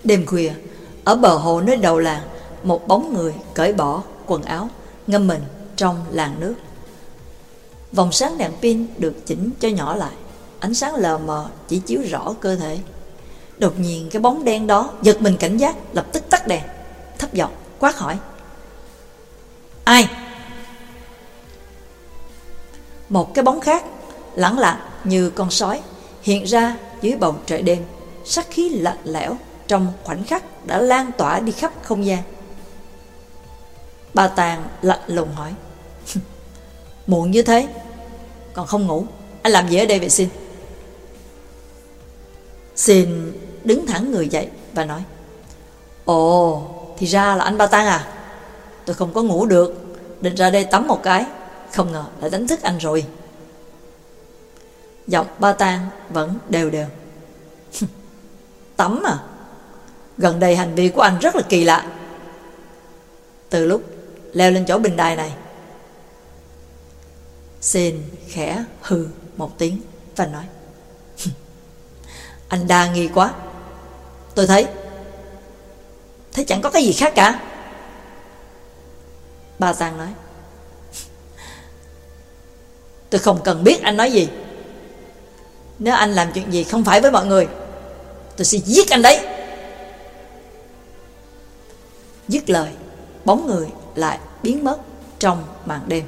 Đêm khuya, ở bờ hồ nơi đầu làng, một bóng người cởi bỏ quần áo, ngâm mình trong làn nước. Vòng sáng đèn pin được chỉnh cho nhỏ lại, ánh sáng lờ mờ chỉ chiếu rõ cơ thể. Đột nhiên cái bóng đen đó giật mình cảnh giác, lập tức tắt đèn, thấp giọng quát hỏi: "Ai?" Một cái bóng khác lẳng lặng như con sói hiện ra dưới bầu trời đêm, sát khí lạnh lẽo trong khoảnh khắc đã lan tỏa đi khắp không gian. Ba Tàng lạnh lùng hỏi: "Muộn như thế còn không ngủ, anh làm gì ở đây vậy Xin?" Xin đứng thẳng người dậy và nói: "Ồ, thì ra là anh Ba Tàng à? Tôi không có ngủ được, định ra đây tắm một cái, không ngờ lại đánh thức anh rồi." Giọng Ba Tàng vẫn đều đều. "Tắm à? Gần đây hành vi của anh rất là kỳ lạ. Từ lúc leo lên chỗ bình đài này." Xin khẽ hừ một tiếng và nói: "Anh đa nghi quá. Tôi thấy chẳng có cái gì khác cả." Ba Tàng nói: "Tôi không cần biết anh nói gì. Nếu anh làm chuyện gì không phải với mọi người, tôi sẽ giết anh đấy." Dứt lời, bóng người lại biến mất trong màn đêm.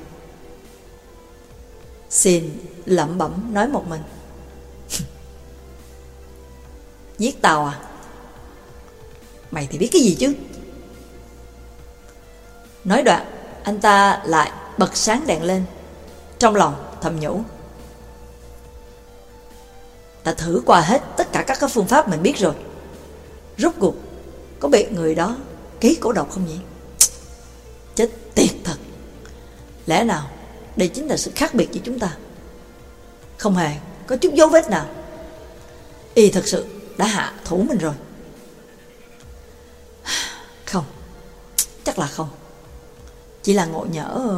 Xin lẩm bẩm nói một mình: "Giết tao à? Mày thì biết cái gì chứ?" Nói đoạn, anh ta lại bật sáng đèn lên, trong lòng thầm nhủ: "Đã thử qua hết tất cả các phương pháp mình biết rồi, rốt cuộc có bị người đó ký cổ độc không nhỉ? Chết tiệt thật. Lẽ nào đây chính là sự khác biệt giữa chúng ta? Không hề có chút dấu vết nào. Y thật sự đã hạ thủ mình rồi. Không, chắc là không. Chỉ là ngộ nhỡ."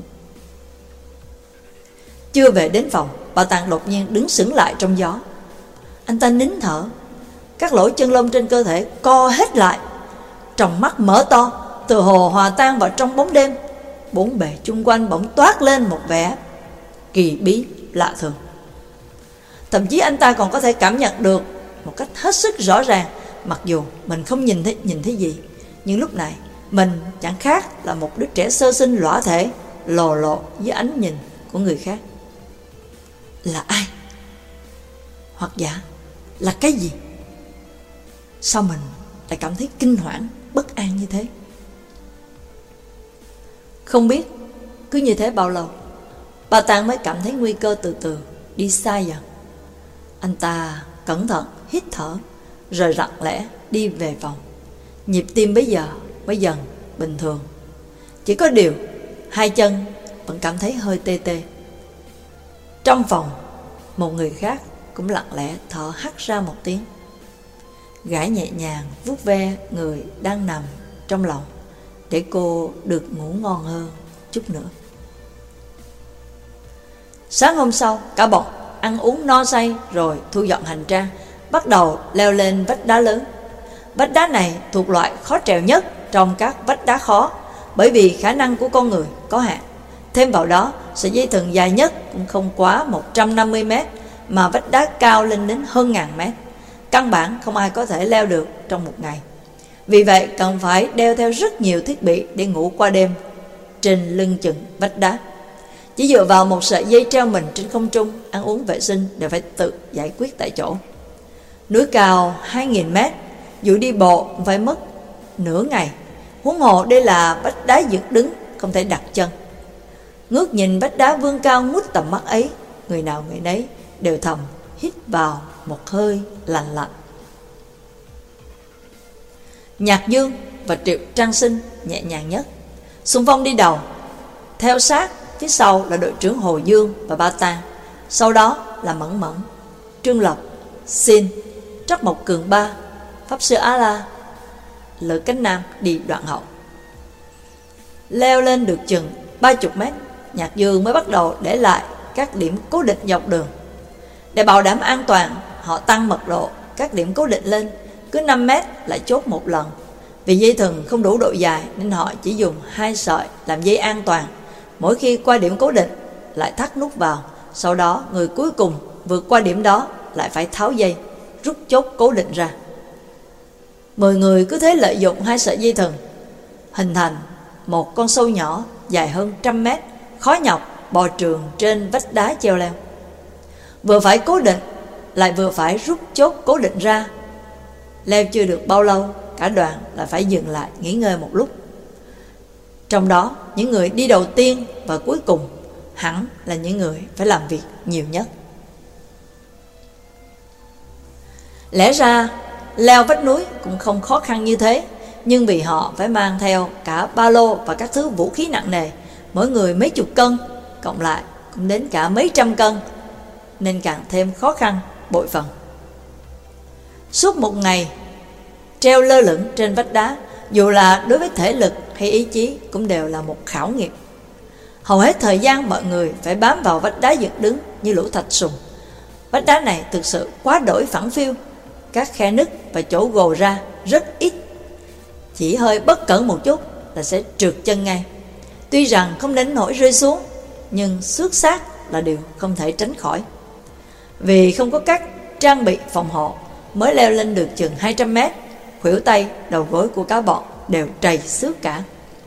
Chưa về đến phòng, Bà Tàng đột nhiên đứng sững lại trong gió. Anh ta nín thở, các lỗ chân lông trên cơ thể co hết lại, tròng mắt mở to, từ hồ hòa tan vào trong bóng đêm. Bốn bề chung quanh bỗng toát lên một vẻ kỳ bí lạ thường. Thậm chí anh ta còn có thể cảm nhận được một cách hết sức rõ ràng, mặc dù mình không nhìn thấy gì, nhưng lúc này mình chẳng khác là một đứa trẻ sơ sinh lõa thể, lồ lộ dưới ánh nhìn của người khác. Là ai? Hoặc giả là cái gì? Sao mình lại cảm thấy kinh hoảng, bất an như thế? Không biết cứ như thế bao lâu, Bà Tàng mới cảm thấy nguy cơ từ từ đi xa dần. Anh ta cẩn thận hít thở, rồi lặng lẽ đi về phòng. Nhịp tim bây giờ mới dần bình thường. Chỉ có điều hai chân vẫn cảm thấy hơi tê tê. Trong phòng, một người khác cũng lặng lẽ thở hắt ra một tiếng. Gã nhẹ nhàng vuốt ve người đang nằm trong lòng, để cô được ngủ ngon hơn chút nữa. Sáng hôm sau, cả bọn ăn uống no say rồi thu dọn hành trang, bắt đầu leo lên vách đá lớn. Vách đá này thuộc loại khó trèo nhất trong các vách đá khó, bởi vì khả năng của con người có hạn. Thêm vào đó, sợi dây thừng dài nhất cũng không quá 150 mét, mà vách đá cao lên đến hơn 1000 mét. Căn bản không ai có thể leo được trong một ngày. Vì vậy cần phải đeo theo rất nhiều thiết bị để ngủ qua đêm trên lưng chừng vách đá. Chỉ dựa vào một sợi dây treo mình trên không trung, ăn uống vệ sinh đều phải tự giải quyết tại chỗ. Núi cao 2000 mét, dù đi bộ phải mất nửa ngày, huống hồ đây là vách đá dựng đứng, không thể đặt chân. Ngước nhìn vách đá vươn cao ngút tầm mắt ấy, người nào người nấy đều thầm hít vào một hơi lạnh lạnh. Nhạc Dương và Triệu Trang Sinh nhẹ nhàng nhất, xung phong đi đầu. Theo sát phía sau là đội trưởng Hồ Dương và Ba Tàng, sau đó là Mẫn Mẫn, Trương Lập, Xin, Trắc Mộc Cường Ba, Pháp Sư Á La, Lữ Cánh Nam đi đoạn hậu. Leo lên được chừng 30 mét, Nhạc Dương mới bắt đầu để lại các điểm cố định dọc đường. Để bảo đảm an toàn, họ tăng mật độ các điểm cố định lên, cứ 5 mét lại chốt một lần. Vì dây thừng không đủ độ dài nên họ chỉ dùng 2 sợi làm dây an toàn. Mỗi khi qua điểm cố định lại thắt nút vào, sau đó người cuối cùng vượt qua điểm đó lại phải tháo dây, rút chốt cố định ra. 10 người cứ thế lợi dụng 2 sợi dây thừng, hình thành một con sâu nhỏ dài hơn 100 mét, khó nhọc bò trườn trên vách đá treo leo. Vừa phải cố định lại vừa phải rút chốt cố định ra. Leo chưa được bao lâu, cả đoàn lại phải dừng lại nghỉ ngơi một lúc. Trong đó, những người đi đầu tiên và cuối cùng hẳn là những người phải làm việc nhiều nhất. Lẽ ra, leo vách núi cũng không khó khăn như thế, nhưng vì họ phải mang theo cả ba lô và các thứ vũ khí nặng nề, mỗi người mấy chục cân, cộng lại cũng đến cả mấy trăm cân, nên càng thêm khó khăn bội phần. Suốt một ngày treo lơ lửng trên vách đá, dù là đối với thể lực hay ý chí cũng đều là một khảo nghiệm. Hầu hết thời gian mọi người phải bám vào vách đá dựng đứng như lũ thạch sùng. Vách đá này thực sự quá đổi phẳng phiu, các khe nứt và chỗ gồ ra rất ít, chỉ hơi bất cẩn một chút là sẽ trượt chân ngay. Tuy rằng không đến nỗi rơi xuống, nhưng xước xác là điều không thể tránh khỏi. Vì không có các trang bị phòng hộ, mới leo lên được chừng 200 mét, khuỷu tay, đầu gối của cả bọn đều trầy xước cả.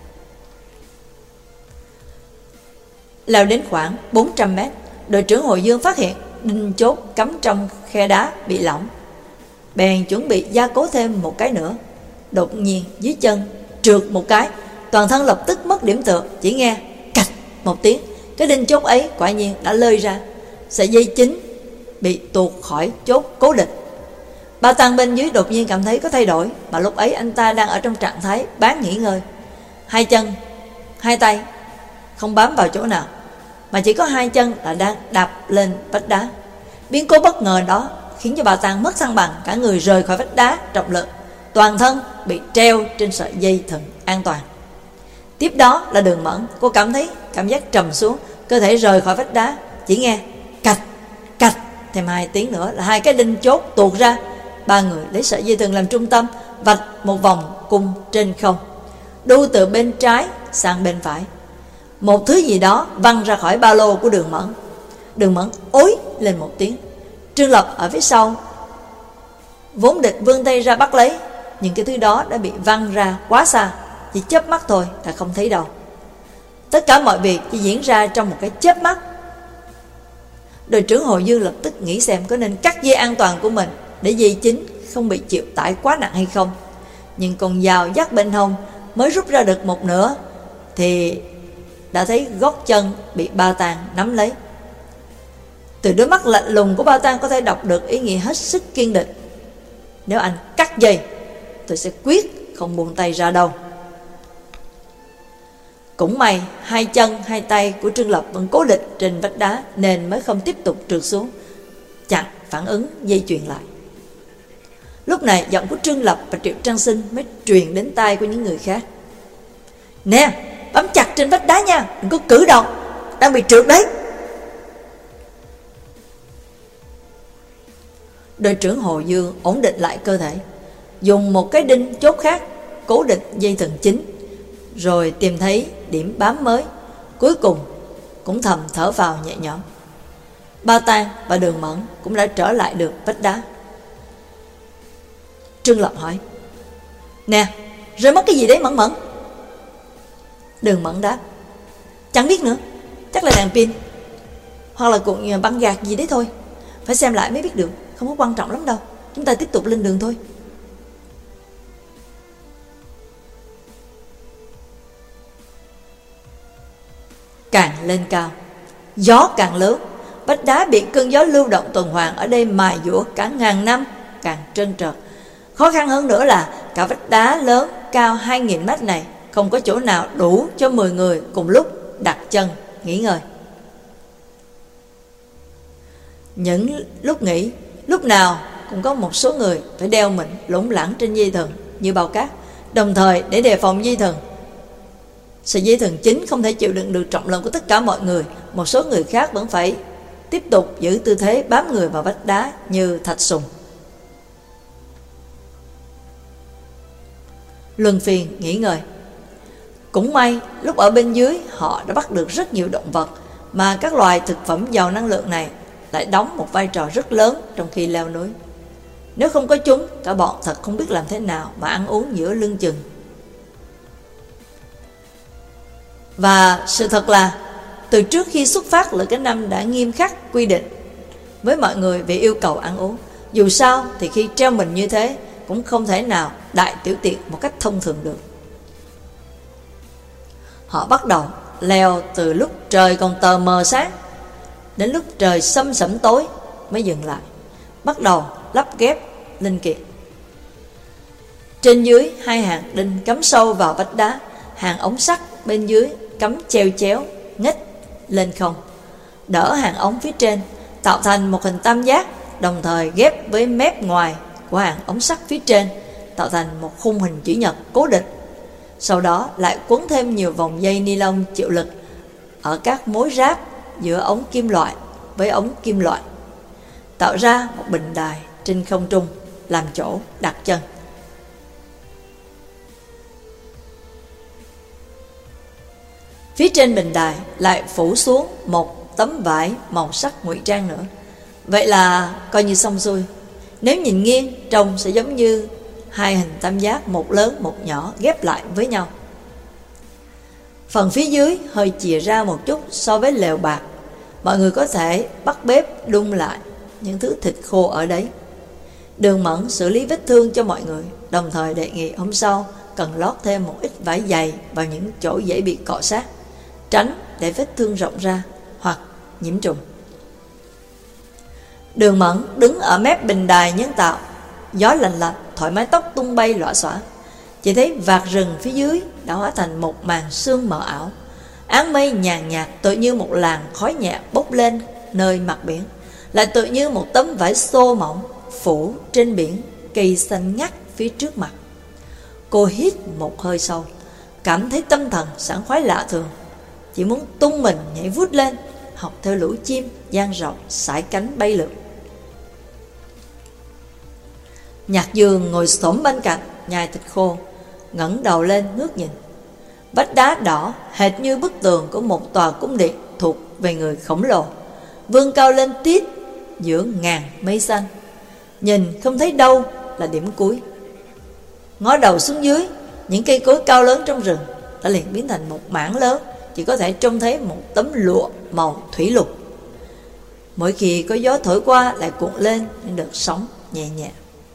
Leo đến khoảng 400 mét, đội trưởng Hồ Dương phát hiện đinh chốt cắm trong khe đá bị lỏng. Bèn chuẩn bị gia cố thêm một cái nữa. Đột nhiên dưới chân trượt một cái, toàn thân lập tức mất điểm tựa, chỉ nghe cạch một tiếng, cái đinh chốt ấy quả nhiên đã lơi ra. Sợi dây chính bị tuột khỏi chốt cố định. Ba Tăng bên dưới đột nhiên cảm thấy có thay đổi, mà lúc ấy anh ta đang ở trong trạng thái bán nghỉ ngơi. Hai chân, hai tay không bám vào chỗ nào, mà chỉ có hai chân là đang đạp lên vách đá. Biến cố bất ngờ đó khiến cho bà Tăng mất thăng bằng, cả người rời khỏi vách đá trọng lực, toàn thân bị treo trên sợi dây thừng an toàn. Tiếp đó là Đường Mẫn, cô cảm thấy cảm giác trầm xuống, cơ thể rời khỏi vách đá, chỉ nghe cạch cạch, thêm 2 tiếng nữa là 2 cái đinh chốt tuột ra. Ba người lấy sợi dây thừng làm trung tâm, vạch một vòng cung trên không, đu từ bên trái sang bên phải. Một thứ gì đó văng ra khỏi ba lô của Đường Mẫn. Đường Mẫn ối lên một tiếng. Trương Lập ở phía sau vốn định vươn tay ra bắt lấy, nhưng cái thứ đó đã bị văng ra quá xa, chỉ chớp mắt thôi là không thấy đâu. Tất cả mọi việc chỉ diễn ra trong một cái chớp mắt. Đội trưởng Hồ Dương lập tức nghĩ xem có nên cắt dây an toàn của mình để dây chính không bị chịu tải quá nặng hay không. Nhưng con dao dắt bên hông mới rút ra được một nửa thì đã thấy gót chân bị Ba Tàng nắm lấy. Từ đôi mắt lạnh lùng của Ba Tàng có thể đọc được ý nghĩa hết sức kiên định. Nếu anh cắt dây, tôi sẽ quyết không buông tay ra đâu. Cũng may 2 chân 2 tay của Trương Lập vẫn cố định trên vách đá, nên mới không tiếp tục trượt xuống, chặn phản ứng dây chuyền lại. Lúc này giọng của Trương Lập và Triệu Trang Sinh mới truyền đến tai của những người khác. Nè, bám chặt trên vách đá nha, đừng có cử động, đang bị trượt đấy. Đội trưởng Hồ Dương ổn định lại cơ thể, dùng một cái đinh chốt khác cố định dây thừng chính, rồi tìm thấy điểm bám mới. Cuối cùng cũng thầm thở vào nhẹ nhõm. Ba Tàng và Đường Mẫn cũng đã trở lại được vách đá. Trương Lập hỏi: Nè, rơi mất cái gì đấy Mẫn Mẫn? Đường Mẫn đáp: Chẳng biết nữa, chắc là đèn pin, hoặc là cuộn băng gạc gì đấy thôi. Phải xem lại mới biết được, không có quan trọng lắm đâu. Chúng ta tiếp tục lên đường thôi. Càng lên cao, gió càng lớn. Vách đá bị cơn gió lưu động tuần hoàn ở đây mài dũa cả ngàn năm càng trơn trượt. Khó khăn hơn nữa là cả vách đá lớn cao 2.000 mét này không có chỗ nào đủ cho 10 người cùng lúc đặt chân nghỉ ngơi. Những lúc nghỉ, lúc nào cũng có một số người phải đeo mình lủng lẳng trên dây thừng như bao cát. Đồng thời để đề phòng dây thừng, sợi dây thừng chính không thể chịu đựng được trọng lượng của tất cả mọi người, một số người khác vẫn phải tiếp tục giữ tư thế bám người vào vách đá như thạch sùng. luân phiền nghĩ ngợi. Cũng may lúc ở bên dưới họ đã bắt được rất nhiều động vật, mà các loài thực phẩm giàu năng lượng này lại đóng một vai trò rất lớn trong khi leo núi. Nếu không có chúng, cả bọn thật không biết làm thế nào mà ăn uống giữa lưng chừng. Và sự thật là từ trước khi xuất phát, Lữ Cánh Năm đã nghiêm khắc quy định với mọi người về yêu cầu ăn uống. Dù sao thì khi treo mình như thế cũng không thể nào đại tiểu tiện một cách thông thường được. Họ bắt đầu leo từ lúc trời còn tờ mờ sáng đến lúc trời sâm sẩm tối mới dừng lại, bắt đầu lắp ghép linh kiện. Trên dưới 2 hàng đinh cắm sâu vào vách đá, hàng ống sắt bên dưới cắm treo chéo nghếch lên không, đỡ hàng ống phía trên, tạo thành một hình tam giác, đồng thời ghép với mép ngoài của hàng ống sắt phía trên, tạo thành một khung hình chữ nhật cố định. Sau đó lại quấn thêm nhiều vòng dây ni lông chịu lực ở các mối ráp giữa ống kim loại với ống kim loại, tạo ra một bình đài trên không trung làm chỗ đặt chân. Phía trên bình đài lại phủ xuống một tấm vải màu sắc ngụy trang nữa. Vậy là coi như xong xuôi. Nếu nhìn nghiêng, trông sẽ giống như 2 hình tam giác, một lớn một nhỏ ghép lại với nhau. Phần phía dưới hơi chìa ra một chút so với lều bạt. Mọi người có thể bắt bếp đun lại những thứ thịt khô ở đấy. Đường Mẫn xử lý vết thương cho mọi người, đồng thời đề nghị hôm sau cần lót thêm một ít vải dày vào những chỗ dễ bị cọ sát, tránh để vết thương rộng ra hoặc nhiễm trùng. Đường Mẫn đứng ở mép bình đài nhân tạo, gió lành lạnh thổi mái tóc tung bay lọa xõa. Chỉ thấy vạt rừng phía dưới đã hóa thành một màn sương mờ ảo, áng mây nhàn nhạt tự như một làn khói nhẹ bốc lên nơi mặt biển, lại tự như một tấm vải xô mỏng phủ trên biển cây xanh ngắt phía trước mặt. Cô hít một hơi sâu, cảm thấy tâm thần sảng khoái lạ thường, chỉ muốn tung mình nhảy vút lên, học theo lũ chim dang rộng sải cánh bay lượn. Nhạc Dương ngồi xổm bên cạnh nhai thịt khô, ngẩng đầu lên ngước nhìn. Vách đá đỏ hệt như bức tường của một tòa cung điện thuộc về người khổng lồ, vươn cao lên tít giữa ngàn mây xanh, nhìn không thấy đâu là điểm cuối. Ngó đầu xuống dưới, những cây cối cao lớn trong rừng đã liền biến thành một mảng lớn, chỉ có thể trông thấy một tấm lụa màu thủy lục. Mỗi khi có gió thổi qua lại cuộn lên những đợt sóng nhẹ nhẹ.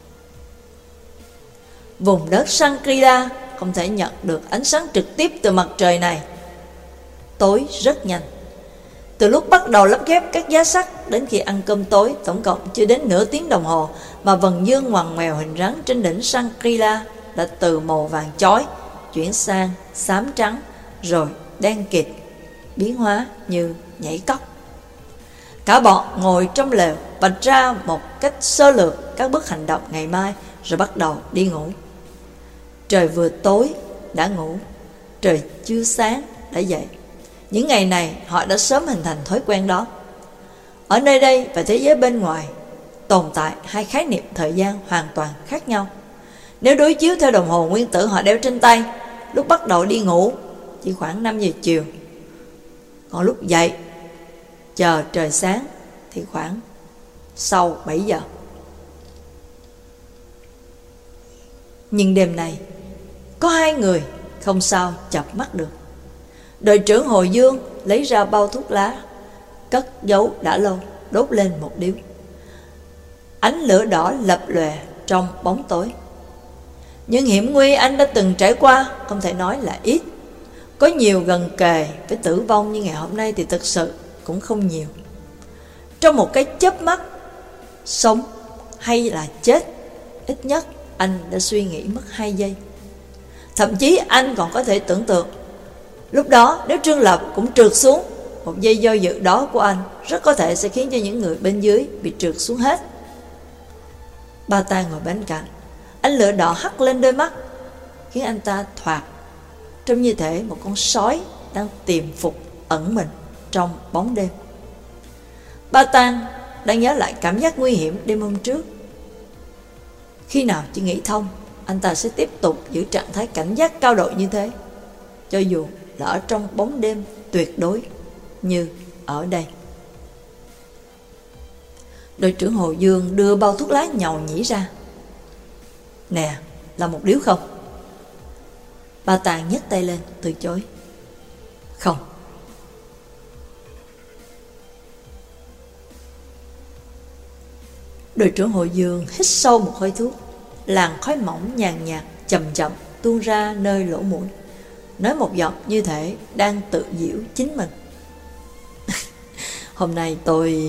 Vùng đất Shangri-La không thể nhận được ánh sáng trực tiếp từ mặt trời này. Tối rất nhanh. Từ lúc bắt đầu lắp ghép các giá sắt đến khi ăn cơm tối, tổng cộng chưa đến nửa tiếng đồng hồ mà vầng dương ngoằn ngoèo hình rắn trên đỉnh Shangri-La đã từ màu vàng chói chuyển sang xám trắng, rồi đen kịt, biến hóa như nhảy cóc. Cả bọn ngồi trong lều vạch ra một cách sơ lược các bước hành động ngày mai, rồi bắt đầu đi ngủ. Trời vừa tối đã ngủ, trời chưa sáng đã dậy. Những ngày này họ đã sớm hình thành thói quen đó. Ở nơi đây và thế giới bên ngoài tồn tại hai khái niệm thời gian hoàn toàn khác nhau. Nếu đối chiếu theo đồng hồ nguyên tử họ đeo trên tay, lúc bắt đầu đi ngủ chỉ khoảng 5 giờ chiều, còn lúc dậy chờ trời sáng thì khoảng sau 7 giờ. Nhưng đêm này có 2 người không sao chợp mắt được. Đội trưởng Hồ Dương lấy ra bao thuốc lá cất giấu đã lâu, đốt lên một điếu. Ánh lửa đỏ lập lòe trong bóng tối. Những hiểm nguy anh đã từng trải qua không thể nói là ít. Có nhiều gần kề với tử vong, nhưng ngày hôm nay thì thực sự cũng không nhiều. Trong một cái chớp mắt, sống hay là chết, ít nhất anh đã suy nghĩ mất 2 giây. Thậm chí anh còn có thể tưởng tượng, lúc đó nếu Trương Lập cũng trượt xuống, một giây do dự đó của anh rất có thể sẽ khiến cho những người bên dưới bị trượt xuống hết. Ba ta ngồi bên cạnh, ánh lửa đỏ hắt lên đôi mắt, khiến anh ta thoạt trông như thể một con sói đang tìm phục ẩn mình trong bóng đêm. Ba Tang đang nhớ lại cảm giác nguy hiểm đêm hôm trước. Khi nào chị nghĩ thông anh ta sẽ tiếp tục giữ trạng thái cảnh giác cao độ như thế, cho dù là ở trong bóng đêm tuyệt đối như ở đây. Đội trưởng Hồ Dương đưa bao thuốc lá nhàu nhĩ ra. Nè, là một điếu không? Ba Tàng nhấc tay lên từ chối. Không. Đội trưởng Hồ Dương hít sâu một hơi thuốc. Làn khói mỏng nhàn nhạt chậm chậm tuôn ra nơi lỗ mũi, nói một giọng như thể đang tự giễu chính mình. Hôm nay tôi...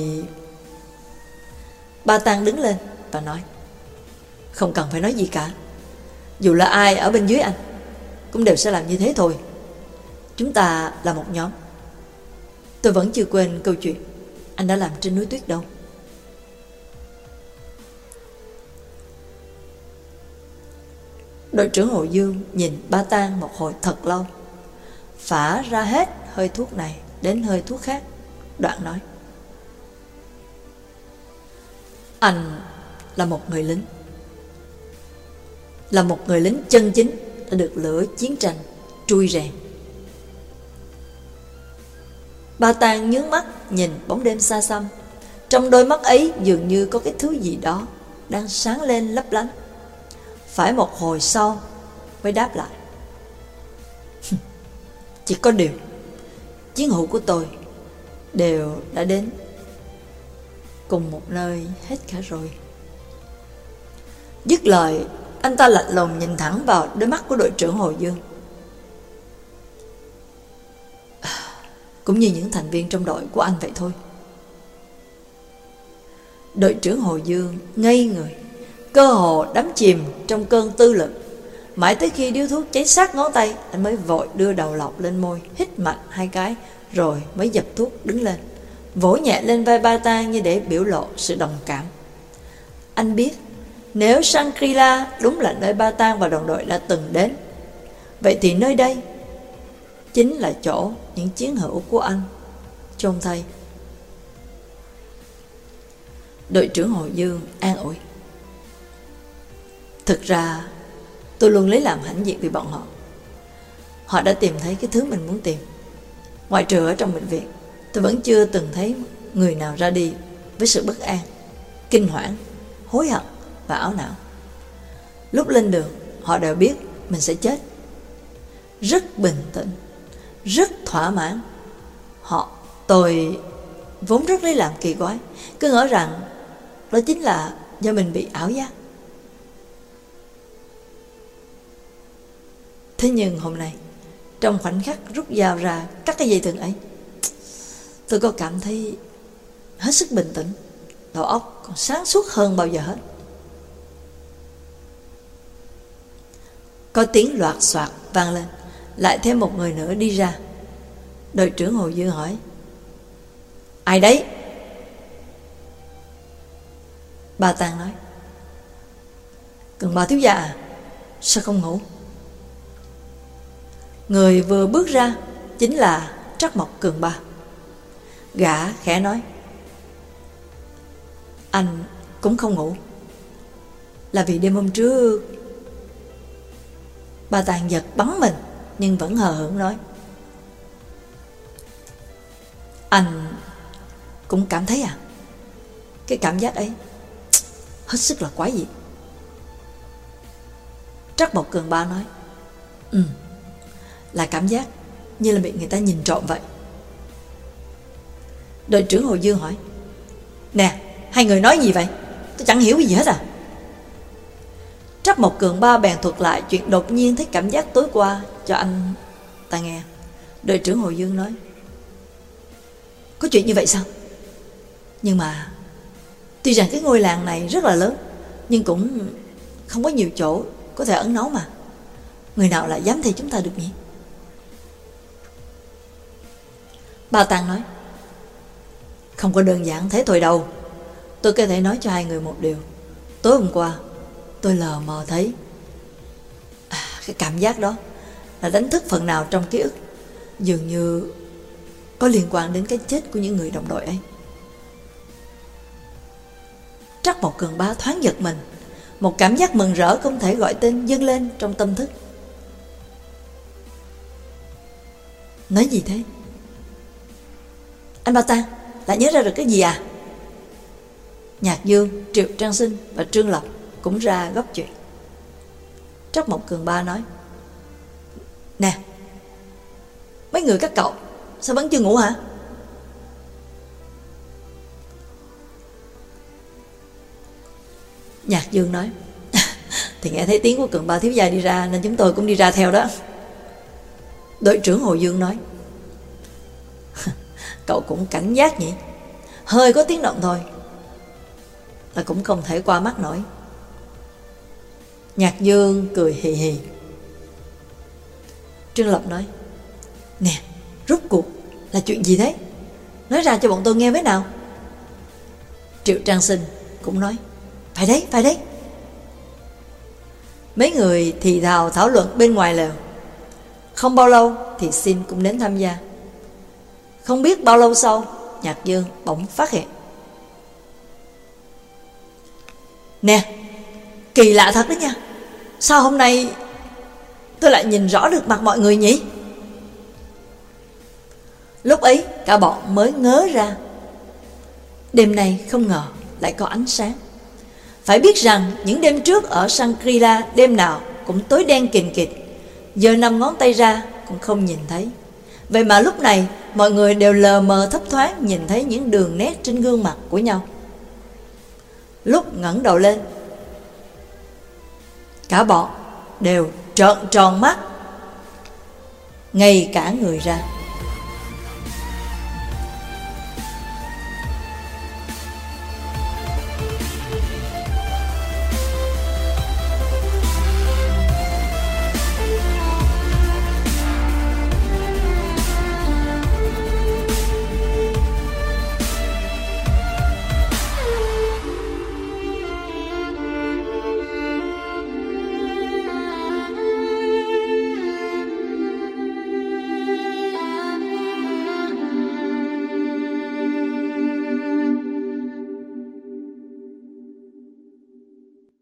Ba Tàng đứng lên và nói, không cần phải nói gì cả. Dù là ai ở bên dưới anh cũng đều sẽ làm như thế thôi. Chúng ta là một nhóm. Tôi vẫn chưa quên câu chuyện anh đã làm trên núi tuyết đâu. Đội trưởng Hồ Dương nhìn Ba Tàng một hồi thật lâu, phả ra hết hơi thuốc này đến hơi thuốc khác, đoạn nói, anh là một người lính, là một người lính chân chính đã được lửa chiến tranh trui rèn. Ba Tàng nhướng mắt nhìn bóng đêm xa xăm. Trong đôi mắt ấy dường như có cái thứ gì đó đang sáng lên lấp lánh. Phải một hồi sau mới đáp lại, chỉ có điều chiến hữu của tôi đều đã đến cùng một nơi hết cả rồi. Dứt lời, anh ta lạnh lùng nhìn thẳng vào đôi mắt của đội trưởng Hồ Dương. Cũng như những thành viên trong đội của anh vậy thôi. Đội trưởng Hồ Dương ngây người, cơ hồ đắm chìm trong cơn tư lực. Mãi tới khi điếu thuốc cháy sát ngón tay, anh mới vội đưa đầu lọc lên môi, hít mạnh 2 cái, rồi mới dập thuốc đứng lên, vỗ nhẹ lên vai Ba Tàng như để biểu lộ sự đồng cảm. Anh biết, nếu Shangri-La đúng là nơi Ba Tàng và đồng đội đã từng đến, vậy thì nơi đây chính là chỗ những chiến hữu của anh chôn thây. Đội trưởng Hồ Dương an ủi, thực ra tôi luôn lấy làm hãnh diện vì bọn họ. Họ đã tìm thấy cái thứ mình muốn tìm. Ngoại trừ ở trong bệnh viện, tôi vẫn chưa từng thấy người nào ra đi với sự bất an, kinh hoảng, hối hận và ảo não. Lúc lên đường, họ đều biết mình sẽ chết. Rất bình tĩnh, rất thỏa mãn. Tôi vốn rất lấy làm kỳ quái, cứ ngỡ rằng đó chính là do mình bị ảo giác. Thế nhưng hôm nay, trong khoảnh khắc rút dao ra cắt cái dây thừng ấy, tôi có cảm thấy hết sức bình tĩnh, đầu óc còn sáng suốt hơn bao giờ hết. Có tiếng loạt soạt vang lên, lại thêm một người nữa đi ra. Đội trưởng Hồ Dương hỏi, ai đấy? Ba Tàng nói, Cường Ba thiếu gia à, sao không ngủ? Người vừa bước ra chính là Trắc Mộc Cường Ba. Gã khẽ nói, anh cũng không ngủ, là vì đêm hôm trước. Ba Tàng giật bắn mình, nhưng vẫn hờ hững nói, anh cũng cảm thấy à? Cái cảm giác ấy hết sức là quái dị. Trắc Mộc Cường Ba nói, là cảm giác như là bị người ta nhìn trộm vậy. Đội trưởng Hồ Dương hỏi, nè, hai người nói gì vậy? Tôi chẳng hiểu gì hết à? Trắc Mộc Cường Ba bèn thuật lại chuyện đột nhiên thấy cảm giác tối qua cho anh ta nghe. Đội trưởng Hồ Dương nói, có chuyện như vậy sao? Nhưng mà tuy rằng cái ngôi làng này rất là lớn, nhưng cũng không có nhiều chỗ có thể ẩn náu mà. Người nào lại dám thay chúng ta được nhỉ? Ba Tàng nói, không có đơn giản thế thôi đâu. Tôi có thể nói cho hai người một điều. Tối hôm qua tôi lờ mờ thấy cái cảm giác đó là đánh thức phần nào trong ký ức, dường như có liên quan đến cái chết của những người đồng đội ấy. Trắc Mộc Cường Ba thoáng giật mình, Một cảm giác mừng rỡ không thể gọi tên dâng lên trong tâm thức. Nói gì thế? Anh Ba Tang lại nhớ ra được cái gì à? Nhạc Dương, Triệu Trang Sinh và Trương Lập cũng ra góp chuyện. Trắc Mộc Cường Ba nói: Nè, mấy người các cậu sao vẫn chưa ngủ hả? Nhạc Dương nói: Thì nghe thấy tiếng của Cường Ba thiếu gia đi ra nên chúng tôi cũng đi ra theo đó. Đội trưởng Hồ Dương nói: Cậu cũng cảnh giác nhỉ? Hơi có tiếng động thôi là cũng không thể qua mắt nổi. Nhạc Dương cười hì hì. Trương Lập nói: Nè, rốt cuộc là chuyện gì thế? Nói ra cho bọn tôi nghe với nào. Triệu Trang Sinh cũng nói: Phải đấy, phải đấy. Mấy người thì thào thảo luận bên ngoài lều. Không bao lâu thì Xin cũng đến tham gia. Không biết bao lâu sau, Nhạc Dương bỗng phát hiện: Nè, kỳ lạ thật đấy nha. Sao hôm nay tôi lại nhìn rõ được mặt mọi người nhỉ? Lúc ấy cả bọn mới ngớ ra. Đêm nay không ngờ lại có ánh sáng. Phải biết rằng những đêm trước ở Shangri-La đêm nào cũng tối đen kìn kịt, giờ 5 ngón tay ra cũng không nhìn thấy. Vậy mà lúc này mọi người đều lờ mờ thấp thoáng nhìn thấy những đường nét trên gương mặt của nhau. Lúc ngẩng đầu lên, cả bọn đều trợn tròn mắt, ngây cả người ra.